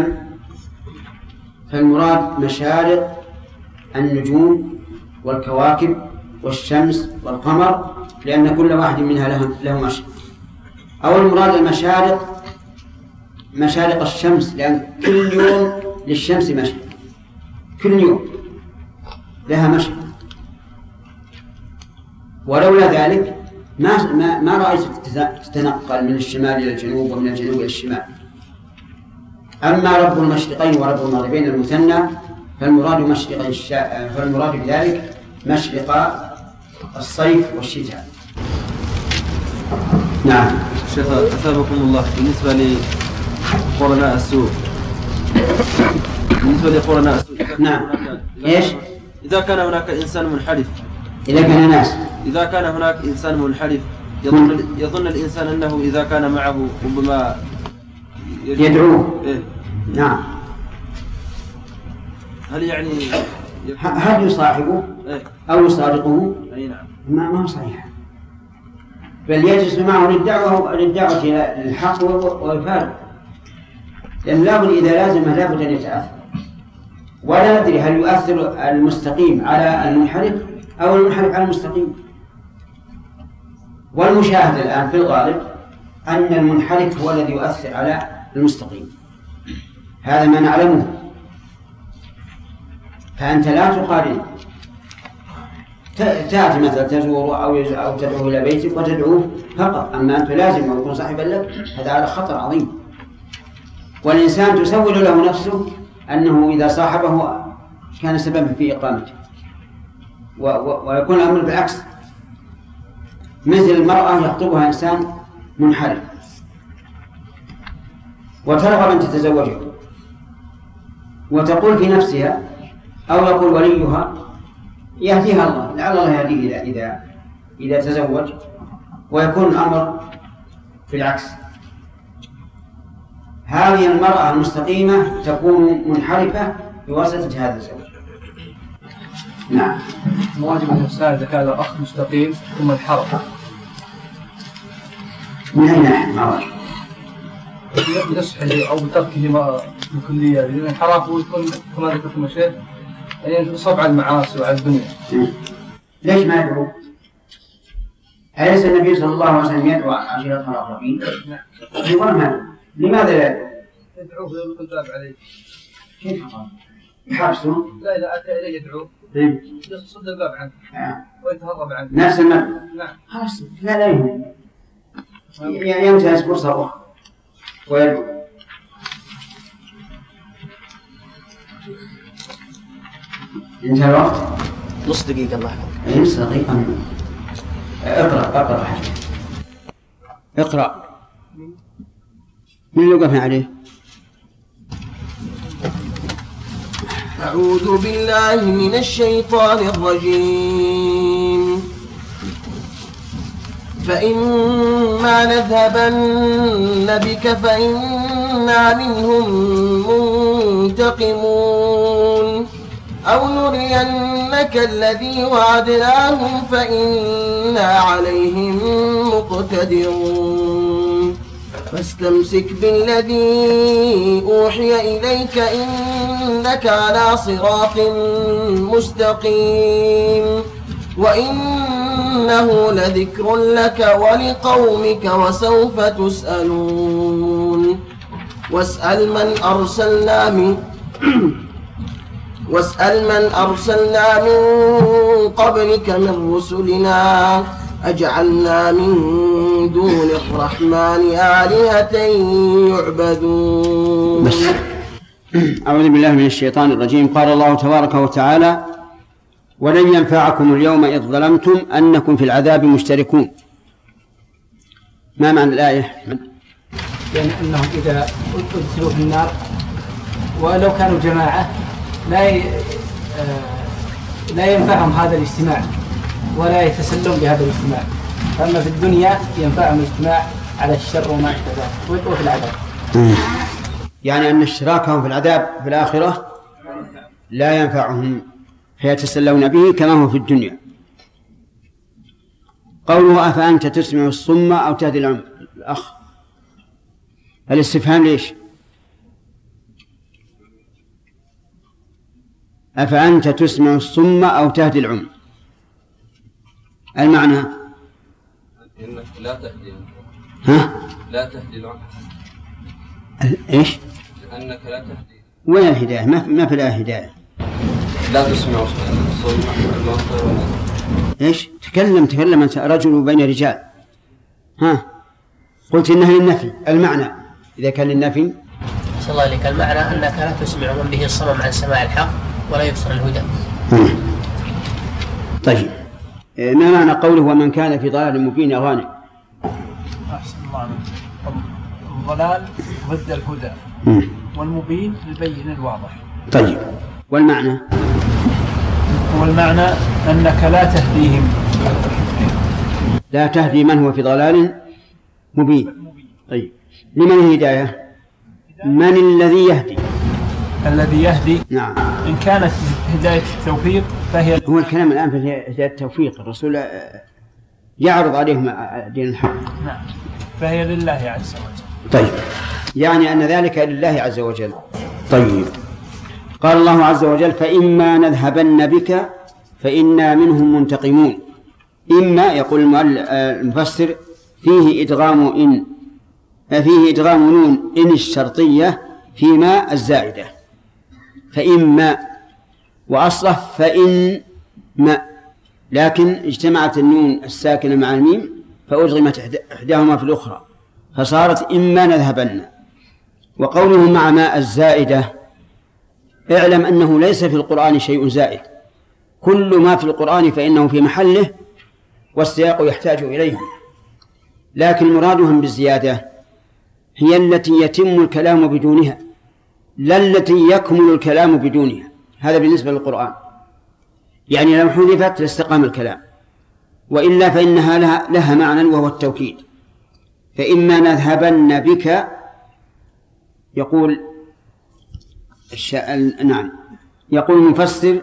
فالمراد مشارق النجوم والكواكب والشمس والقمر، لأن كل واحد منها له مشرق. أو المراد المشارق مشارق الشمس، لأن كل يوم للشمس مشرق، كل يوم لها مشرق، ولولا ذلك ما رأيت تتنقل من الشمال إلى الجنوب ومن الجنوب إلى الشمال. أما رب المشرقين ورب المغربين المثنى فالمراد بذلك مشرق الصيف والشتاء. نعم. شيخ أثابكم الله، بالنسبة لقرناء السوء، نعم. إيش؟ إذا كان هناك إنسان منحرف، إذا كان هناك إنسان منحرف يظن الإنسان أنه إذا كان معه ربما يدعوه. إيه؟ نعم. هل يعني هل يصاحبه أو يصادقه؟ أي نعم. ما هو صحيح، بل يجلس معه للدعوة للحق ويفارق، لأن لابد إذا لازم لابد أن يتأثر، ولا ندري هل يؤثر المستقيم على المنحرف أو المنحرف على المستقيم. والمشاهد الآن في الغالب أن المنحرف هو الذي يؤثر على المستقيم، هذا ما نعلمه. فأنت لا تقارن، تأتي مثلا تزور أو تدعو إلى بيتك وتدعوه فقط، أما أن تلازم ويكون صاحبا لك هذا على خطر عظيم. والإنسان تسول له نفسه أنه إذا صاحبه كان سببا في إقامته، ويكون الأمر بالعكس، مثل المرأة يخطبها إنسان منحرف وترغب أن تتزوجه وتقول في نفسها أو يقول وليها يهديها الله، لعل الله يهديه إذا تزوج، ويكون الأمر في العكس. هذه المرأة المستقيمة تكون منحرفة بواسطة هذا الزوج. نعم. واجب الإنسان إذا كان الأخ مستقيم ثم انحرف من أي ناحية؟ ما واجب بنصحه أو بتركه بالكلية، لأن الانحراف يكون كما ذكرت المشايخ يعني يصاب على المعاصي وعلى الدنيا. ليش ما يدعو؟ أليس النبي صلى الله عليه وسلم يدعو عشيرته الأقربين؟ نعم. لماذا لا يدعو؟ يدعوه ويغلق الباب عليه. كيف يحبسه؟ لا، إذا أتى إليه يدعوه يصد الباب عنه ويتهرب عنه. نفس المبدأ. نعم. خلاص لا يهم، يعني ينتهز فرصة أخرى ويدعو. انتهى الوقت؟ نص دقيقة الله يحفظك. نص دقيقة. اقرأ اقرأ. من اللي وقفنا عليه؟ أعوذ بالله من الشيطان الرجيم. فإما نذهبن بك فإنا منهم منتقمون أو نرينك الذي وعدناهم فإنا عليهم مقتدرون. فاستمسك بالذي أوحي إليك إنك على صراط مستقيم وإنه لذكر لك ولقومك وسوف تسألون. واسأل من أرسلنا من قبلك من رسلنا أجعلنا من دون الرحمن آلهة يعبدون. بس. أعوذ بالله من الشيطان الرجيم. قال الله تبارك وتعالى: ولن ينفعكم اليوم إذ ظلمتم أنكم في العذاب مشتركون. ما معنى الآية؟ يعني أنهم إذا أدخلوا في النار ولو كانوا جماعة لا ينفعهم هذا الاجتماع ولا يتسلون بهذا الاجتماع، فأما في الدنيا ينفعهم الاجتماع على الشر وما أشبه ذلك وفي العذاب. يعني أن اشتراكهم في العذاب في الآخرة لا ينفعهم فيتسلون به كما هو في الدنيا. قوله أفأنت تسمع الصم أو تهدي العمي. الأخ الاستفهام ليش؟ أفأنت تسمع الصم أو تهدي العمي، المعنى إنك لا تهدي. لا تهدي العمي. إيش؟ لأنك لا تهدي. وين الهداية؟ ما في لا هداية. لا تسمع الصوت. إيش؟ تكلم أنت رجل بين رجال. قلت إنها للنفي. المعنى إذا كان للنفي صلى الله عليك، المعنى أنك لا تسمع من به الصمم عن سماع الحق ولا يبصر الهدى. طيب، ما معنى قوله ومن كان في ضلال مبين يا غانم؟ أحسن الله عليك. الضلال ضد الهدى والمبين البين الواضح. طيب، والمعنى أنك لا تهديهم، لا تهدي من هو في ضلال مبين. طيب، لمن الهداية؟ من الذي يهدي؟ الذي يهدي. نعم. إن كانت هداية التوفيق فهي هو الكلام الآن في هداية التوفيق، الرسول يعرض عليهم دين الحق. نعم، فهي لله عز وجل. طيب، يعني أن ذلك لله عز وجل. طيب، قال الله عز وجل فإما نذهبن بك فإنا منهم منتقمون. إما يقول المفسر فيه إدغام نون إن الشرطية فيما الزائدة، فإما وأصله فإن ما، لكن اجتمعت النون الساكنة مع الميم فأدغمت إحداهما في الأخرى فصارت إما نذهبن. وقوله مع ماء الزائدة، اعلم أنه ليس في القرآن شيء زائد، كل ما في القرآن فإنه في محله والسياق يحتاج إليه، لكن مرادهم بالزيادة هي التي يتم الكلام بدونها لا التي يكمل الكلام بدونها. هذا بالنسبة للقرآن، يعني لو حذفت لاستقام الكلام، وإلا فإنها لها معنى وهو التوكيد. فإما نذهبن بك، يقول نعم، يقول المفسر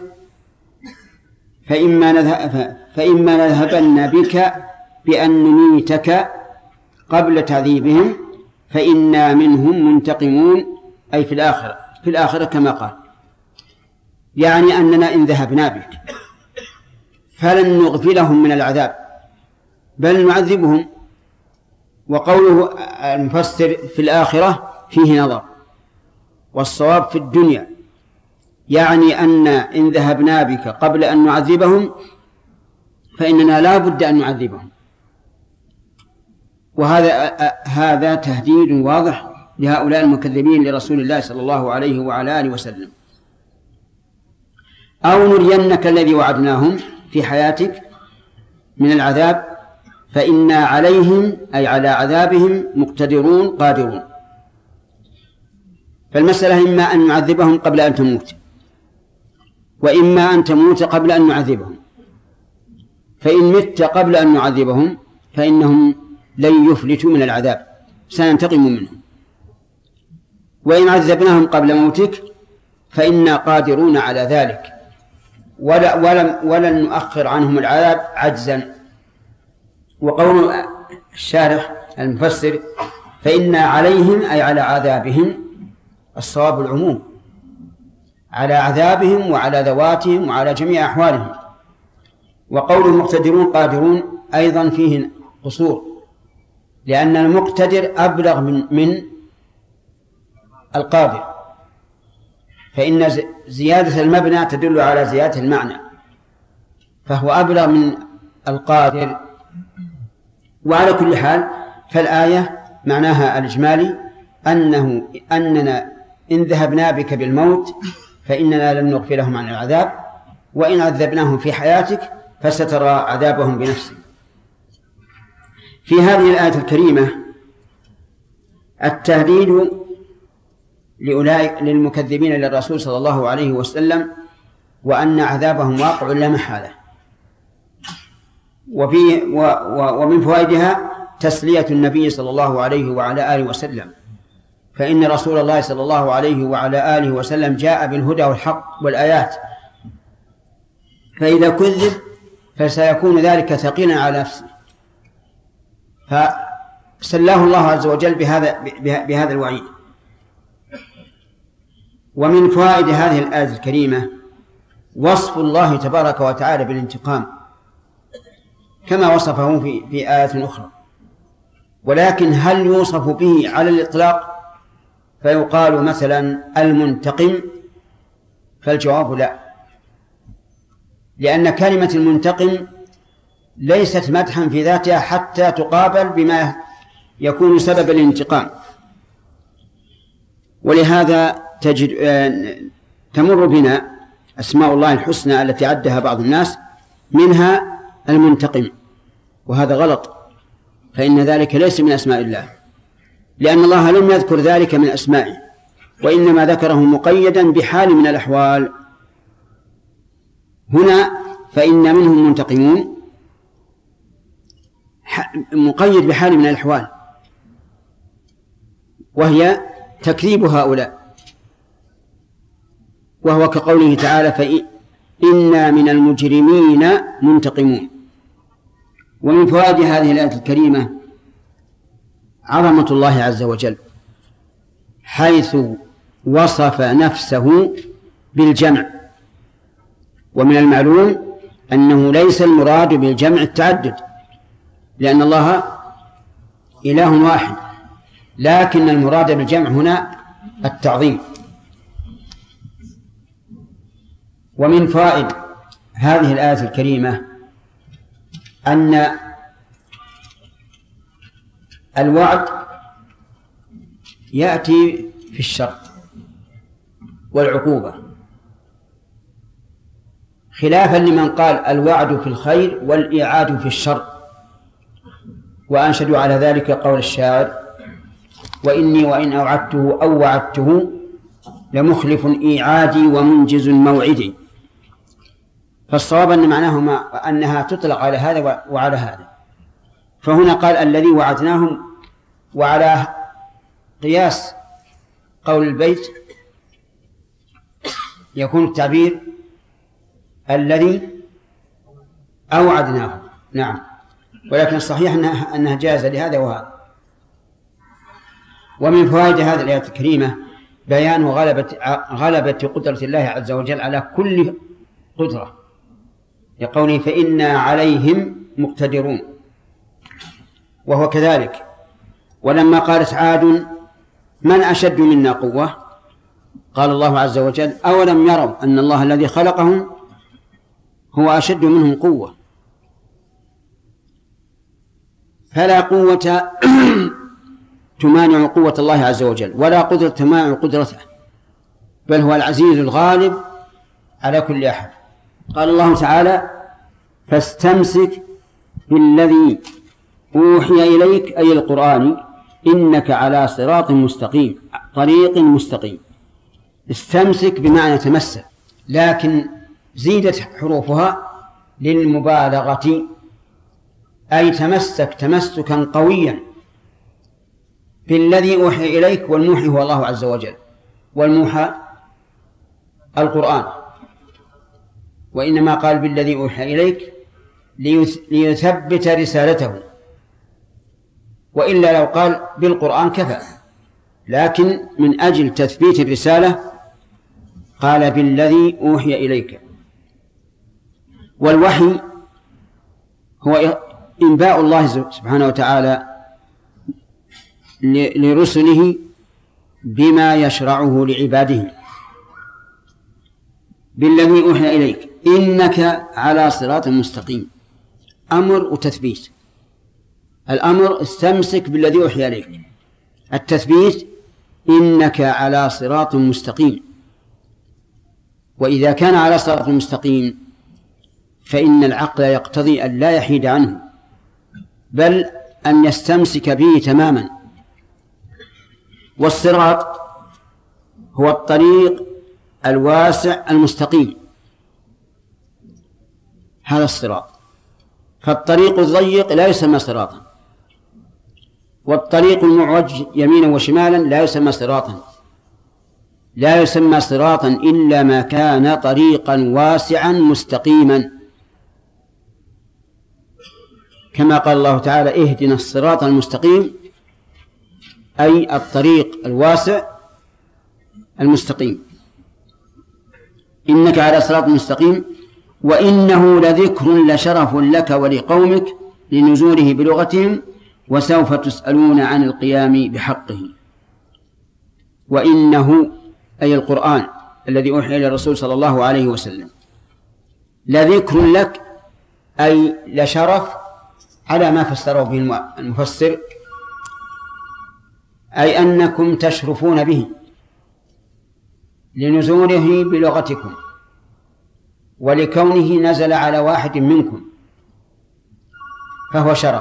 فإما نذهبن بك بأن نميتك قبل تعذيبهم فإنا منهم منتقمون، أي في الآخرة كما قال، يعني أننا إن ذهبنا بك فلن نغفلهم من العذاب بل نعذبهم. وقوله المفسر في الآخرة فيه نظر، والصواب في الدنيا، يعني أن إن ذهبنا بك قبل أن نعذبهم فإننا لا بد أن نعذبهم. وهذا تهديد واضح لهؤلاء المكذبين لرسول الله صلى الله عليه وعلى آله وسلم. أو نرينك الذي وعدناهم في حياتك من العذاب فإنا عليهم أي على عذابهم مقتدرون قادرون. فالمسألة إما أن نعذبهم قبل أن تموت، وإما أن تموت قبل أن نعذبهم. فإن مت قبل أن نعذبهم فإنهم لن يفلتوا من العذاب، سننتقم منهم. وإن عذبناهم قبل موتك فإنا قادرون على ذلك ولن نؤخر عنهم العذاب عجزا. وقول الشارح المفسر فإنا عليهم أي على عذابهم، الصواب العموم، على عذابهم وعلى ذواتهم وعلى جميع أحوالهم. وقول المقتدرون قادرون أيضا فيه قصور، لأن المقتدر أبلغ من القادر، فإن زيادة المبنى تدل على زيادة المعنى، فهو أبلغ من القادر. وعلى كل حال فالآية معناها الإجمالي أننا إن ذهبنا بك بالموت فإننا لن نغفلهم عن العذاب، وإن عذبناهم في حياتك فسترى عذابهم بنفسك. في هذه الآية الكريمة التهديد للمكذبين للرسول صلى الله عليه وسلم، وأن عذابهم واقع لا محالة. ومن فوائدها تسلية النبي صلى الله عليه وعلى آله وسلم، فإن رسول الله صلى الله عليه وعلى آله وسلم جاء بالهدى والحق والآيات، فإذا كذب فسيكون ذلك ثقيلا على نفسه، فسلاه الله عز وجل بهذا الوعيد. ومن فوائد هذه الآية الكريمة وصف الله تبارك وتعالى بالانتقام كما وصفه في آية أخرى، ولكن هل يوصف به على الإطلاق فيقال مثلا المنتقم؟ فالجواب لا، لأن كلمة المنتقم ليست مدحا في ذاتها حتى تقابل بما يكون سبب الانتقام. ولهذا تمر بنا أسماء الله الحسنى التي عدها بعض الناس منها المنتقم، وهذا غلط، فإن ذلك ليس من أسماء الله، لأن الله لم يذكر ذلك من أسمائه، وإنما ذكره مقيدا بحال من الأحوال. هنا فإن منهم منتقمون مقيد بحال من الأحوال، وهي تكذيب هؤلاء، وهو كقوله تعالى فإنا من المجرمين منتقمون. ومن فوائد هذه الآية الكريمة عظمة الله عز وجل، حيث وصف نفسه بالجمع. ومن المعلوم أنه ليس المراد بالجمع التعدد، لأن الله إله واحد، لكن المراد بالجمع هنا التعظيم. ومن فوائد هذه الآية الكريمة أن الوعد يأتي في الشر والعقوبة، خلافا لمن قال الوعد في الخير والإيعاد في الشر. وأنشد على ذلك قول الشاعر: وإني وإن أوعدته أو وعدته لمخلف إيعادي ومنجز موعدي. فالصواب أن معناهما أنها تطلق على هذا وعلى هذا. فهنا قال الذي وعدناهم، وعلى قياس قول البيت يكون التعبير الذي أوعدناهم. نعم، ولكن الصحيح أنها جائزة لهذا وهذا. ومن فوائد هذه الآية الكريمة بيان غلبة قدرة الله عز وجل على كل قدرة، لقوله فإنا عليهم مقتدرون، وهو كذلك. ولما قالت عاد من أشد منا قوة، قال الله عز وجل أولم يروا أن الله الذي خلقهم هو أشد منهم قوة. فلا قوة تمانع قوة الله عز وجل، ولا قدرة تمانع قدرته، بل هو العزيز الغالب على كل أحد. قال الله تعالى فاستمسك بالذي أوحي إليك أي القرآن إنك على صراط مستقيم، طريق مستقيم. استمسك بمعنى تمسك، لكن زيدت حروفها للمبالغة، أي تمسك تمسكا قويا بالذي أوحي إليك، والموحي هو الله عز وجل، والموحى القرآن. وإنما قال بالذي أوحي إليك ليثبت رسالته، وإلا لو قال بالقرآن كفى، لكن من أجل تثبيت الرسالة قال بالذي أوحي إليك. والوحي هو إنباء الله سبحانه وتعالى لرسله بما يشرعه لعباده. بالذي أوحي إليك إنك على صراط مستقيم، أمر وتثبيت. الأمر استمسك بالذي أوحي إليك، التثبيت إنك على صراط مستقيم. وإذا كان على صراط مستقيم فإن العقل يقتضي أن لا يحيد عنه، بل أن يستمسك به تماما. والصراط هو الطريق الواسع المستقيم، هذا الصراط. فالطريق الضيق لا يسمى صراطا، والطريق المعوج يمينا وشمالا لا يسمى صراطا. لا يسمى صراطا إلا ما كان طريقا واسعا مستقيما، كما قال الله تعالى اهدنا الصراط المستقيم، أي الطريق الواسع المستقيم. إنك على صراط مستقيم وإنه لذكر لشرف لك ولقومك لنزوله بلغتهم وسوف تسألون عن القيام بحقه. وإنه أي القرآن الذي أوحي إلى الرسول صلى الله عليه وسلم لذكر لك، أي لشرف على ما فسره به المفسر، أي أنكم تشرفون به لنزوله بلغتكم ولكونه نزل على واحد منكم، فهو شرف.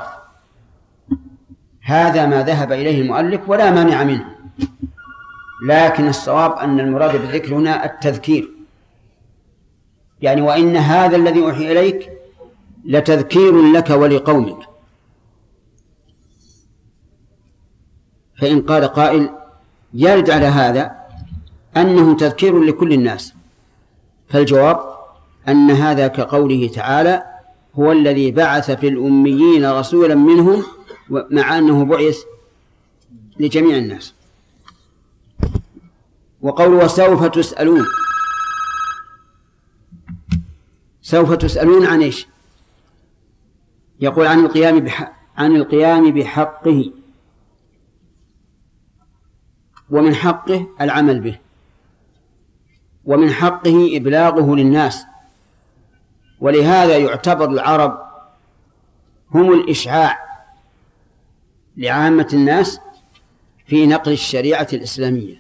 هذا ما ذهب إليه المؤلف ولا مانع منه، لكن الصواب أن المراد بالذكر هنا التذكير، يعني وإن هذا الذي أوحي إليك لتذكير لك ولقومك. فإن قال قائل يرد على هذا أنه تذكير لكل الناس، فالجواب أن هذا كقوله تعالى هو الذي بعث في الأميين رسولا منهم، مع أنه بعث لجميع الناس. وقوله وسوف تسألون، سوف تسألون عن إيش؟ يقول عن القيام بحقه، ومن حقه العمل به. ومن حقه إبلاغه للناس. ولهذا يعتبر العرب هم الإشعاع لعامة الناس في نقل الشريعة الإسلامية.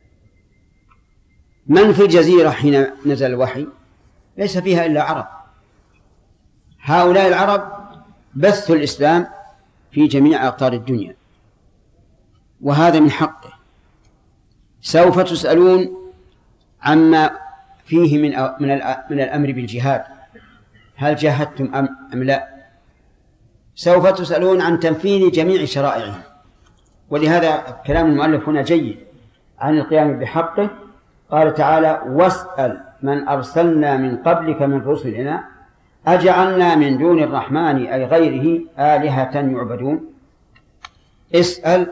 من في الجزيرة حين نزل الوحي ليس فيها إلا عرب. هؤلاء العرب بثوا الإسلام في جميع أقطار الدنيا، وهذا من حقه. سوف تسألون عما فيه من الأمر بالجهاد، هل جاهدتم أم لا؟ سوف تسألون عن تنفيذ جميع شرائعه. ولهذا كلام المؤلف هنا جيد عن القيام بحقه. قال تعالى: واسأل من أرسلنا من قبلك من رسلنا أجعلنا من دون الرحمن أي غيره آلهة يعبدون. اسأل،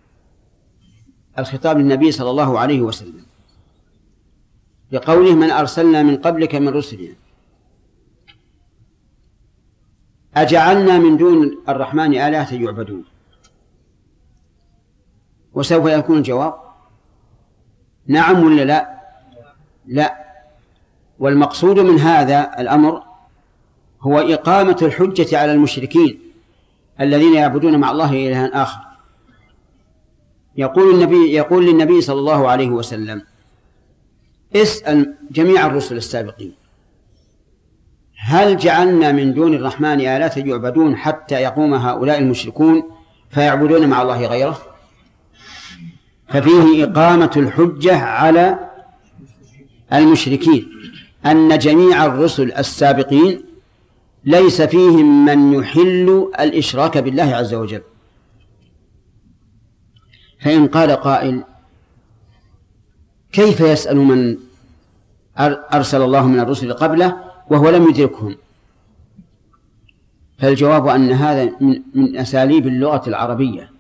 الخطاب للنبي صلى الله عليه وسلم لقوله من أرسلنا من قبلك من رسلنا أجعلنا من دون الرحمن آلهة يعبدون. وسوف يكون الجواب نعم ولا لا؟ لا. والمقصود من هذا الأمر هو إقامة الحجة على المشركين الذين يعبدون مع الله إلها آخر. يقول للنبي صلى الله عليه وسلم: اسأل جميع الرسل السابقين هل جعلنا من دون الرحمن آلهة يعبدون حتى يقوم هؤلاء المشركون فيعبدون مع الله غيره؟ ففيه إقامة الحجة على المشركين أن جميع الرسل السابقين ليس فيهم من يحل الإشراك بالله عز وجل. فإن قال قائل: كيف يسأل من أرسل الله من الرسل قبله وهو لم يدركهم؟ فالجواب أن هذا من أساليب اللغة العربية.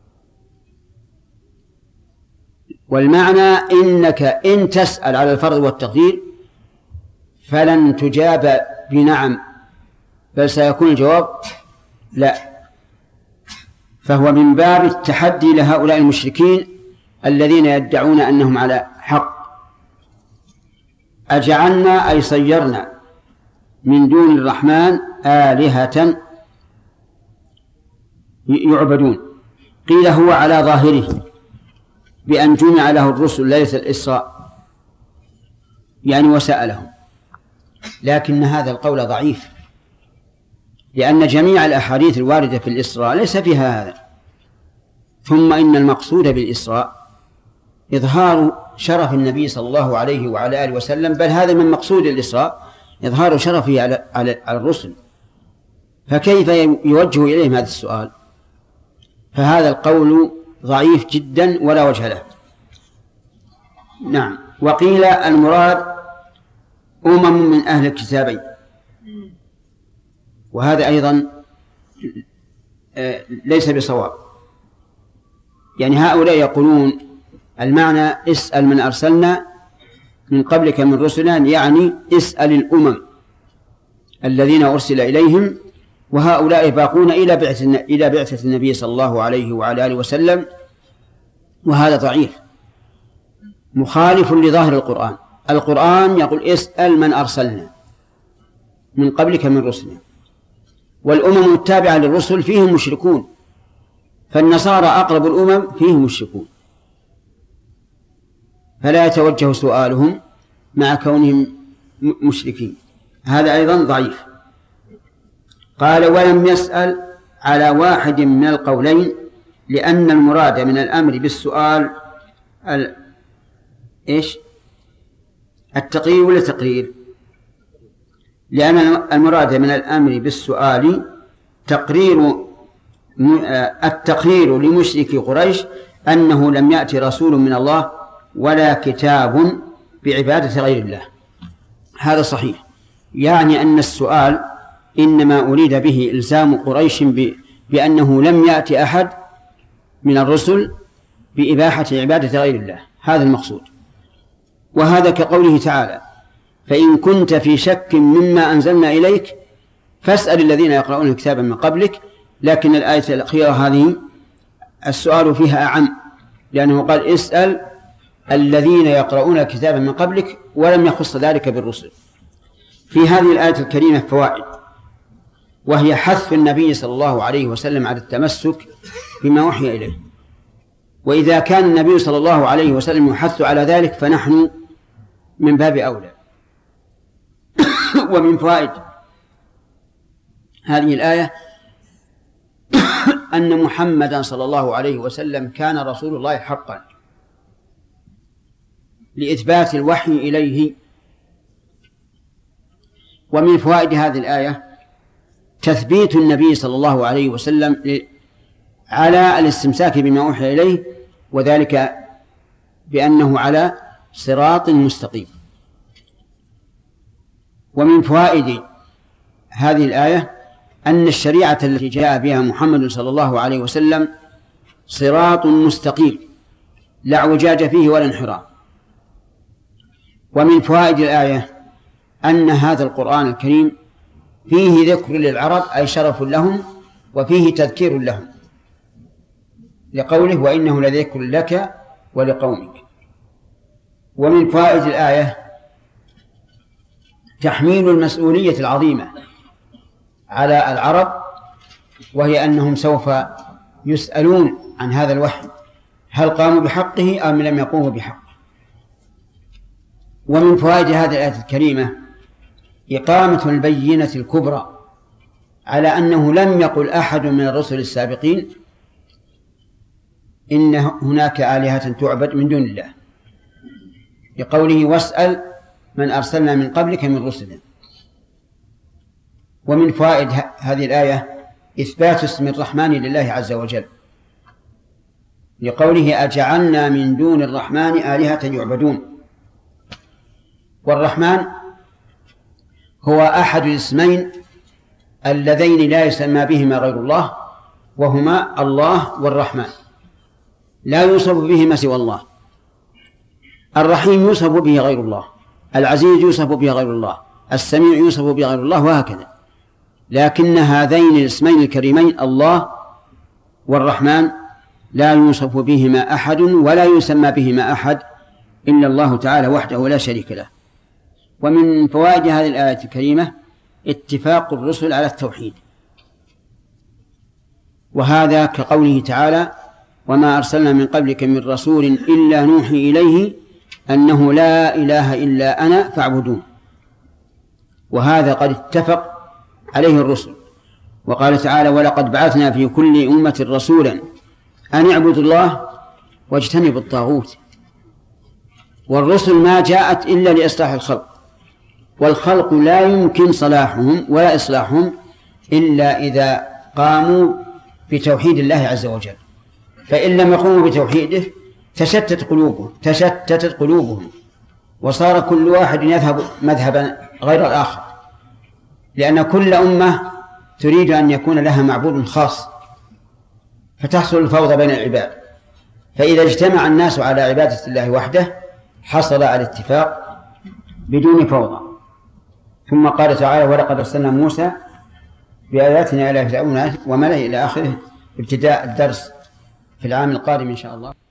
والمعنى إنك إن تسأل على الفرض والتقدير فلن تجاب بنعم، بل سيكون الجواب لا. فهو من باب التحدي لهؤلاء المشركين الذين يدعون أنهم على حق. أجعلنا أي صيرنا من دون الرحمن آلهة يعبدون. قيل هو على ظاهره بأن جمع له الرسل ليلة الإسراء يعني وسألهم، لكن هذا القول ضعيف، لأن جميع الأحاديث الواردة في الإسراء ليس فيها هذا. ثم إن المقصود بالإسراء إظهار شرف النبي صلى الله عليه وعلى آله وسلم، بل هذا من مقصود الإسراء إظهار شرفه على الرسل، فكيف يوجه إليهم هذا السؤال؟ فهذا القول ضعيف جدا ولا وجه له. نعم. وقيل المراد من أهل الكتابين، وهذا أيضا ليس بصواب. يعني هؤلاء يقولون المعنى اسأل من أرسلنا من قبلك من رسلنا، يعني اسأل الأمم الذين أرسل إليهم، وهؤلاء باقون إلى بعثة النبي صلى الله عليه وعلى آله وسلم، وهذا ضعيف مخالف لظاهر القرآن. القرآن يقول اسأل من أرسلنا من قبلك من رسلنا، والأمم التابعة للرسل فيهم مشركون، فالنصارى أقرب الأمم فيهم مشركون، فلا يتوجه سؤالهم مع كونهم مشركين. هذا أيضا ضعيف. قال: ولم يسأل على واحد من القولين، لأن المراد من الأمر بالسؤال التقرير ولا تقرير؟ لأن المراد من الأمر بالسؤال التقرير لمشرك قريش أنه لم يأتي رسول من الله ولا كتاب بعبادة غير الله. هذا صحيح، يعني أن السؤال إنما أريد به إلزام قريش بأنه لم يأتي أحد من الرسل بإباحة عبادة غير الله، هذا المقصود. وهذا كقوله تعالى: فإن كنت في شك مما أنزلنا إليك فاسأل الذين يقرؤون الكتاب من قبلك. لكن الآية الأخيرة هذه السؤال فيها أعم، لأنه قال اسأل الذين يقرؤون الكتاب من قبلك ولم يخص ذلك بالرسل. في هذه الآية الكريمة فوائد، وهي حث النبي صلى الله عليه وسلم على التمسك بما أوحي إليه، وإذا كان النبي صلى الله عليه وسلم يحث على ذلك فنحن من باب أولى. ومن فوائد هذه الآية أن محمدا صلى الله عليه وسلم كان رسول الله حقا لإثبات الوحي إليه. ومن فوائد هذه الآية تثبيت النبي صلى الله عليه وسلم على الاستمساك بما أوحي إليه، وذلك بأنه على صراط مستقيم. ومن فوائد هذه الآية أن الشريعة التي جاء بها محمد صلى الله عليه وسلم صراط مستقيم لا اعوجاج فيه ولا انحراف. ومن فوائد الآية أن هذا القرآن الكريم فيه ذكر للعرب أي شرف لهم، وفيه تذكير لهم، لقوله وإنه لذكر لك ولقومك. ومن فوائد الآية تحميل المسؤولية العظيمة على العرب، وهي أنهم سوف يسألون عن هذا الوحي هل قاموا بحقه أم لم يقوموا بحقه. ومن فوائد هذه الآية الكريمة إقامة البينة الكبرى على أنه لم يقل أحد من الرسل السابقين إن هناك آلهة تعبد من دون الله، لقوله واسأل من أرسلنا من قبلك من رسلنا. ومن فوائد هذه الآية إثبات اسم الرحمن لله عز وجل، لقوله أجعلنا من دون الرحمن آلهة يعبدون. والرحمن هو أحد الاسمين اللذين لا يسمى بهما غير الله، وهما الله والرحمن، لا يوصف بهما سوى الله. الرحيم يوصف به غير الله، العزيز يوصف به غير الله، السميع يوصف به غير الله، وهكذا. لكن هذين الاسمين الكريمين الله والرحمن لا يوصف بهما أحد ولا يسمى بهما أحد إلا الله تعالى وحده لا شريك له. ومن فوائد هذه الآية الكريمة اتفاق الرسل على التوحيد، وهذا كقوله تعالى وما أرسلنا من قبلك من رسول إلا نوحي إليه أنه لا إله إلا أنا فاعبدون. وهذا قد اتفق عليه الرسل، وقال تعالى ولقد بعثنا في كل أمة رسولا أن اعبدوا الله واجتنبوا الطاغوت. والرسل ما جاءت إلا لإصلاح الخلق، والخلق لا يمكن صلاحهم ولا إصلاحهم إلا إذا قاموا بتوحيد الله عز وجل. فإن لم يقوموا بتوحيده تشتتت قلوبهم، وصار كل واحد يذهب مذهبا غير الآخر، لأن كل أمة تريد أن يكون لها معبود خاص، فتحصل الفوضى بين العباد. فإذا اجتمع الناس على عبادة الله وحده حصل الاتفاق بدون فوضى. ثم قال تعالى ولقد أرسلنا موسى بآياتنا إلى فرعون وملئه إلى آخره، ابتداء الدرس في العام القادم إن شاء الله.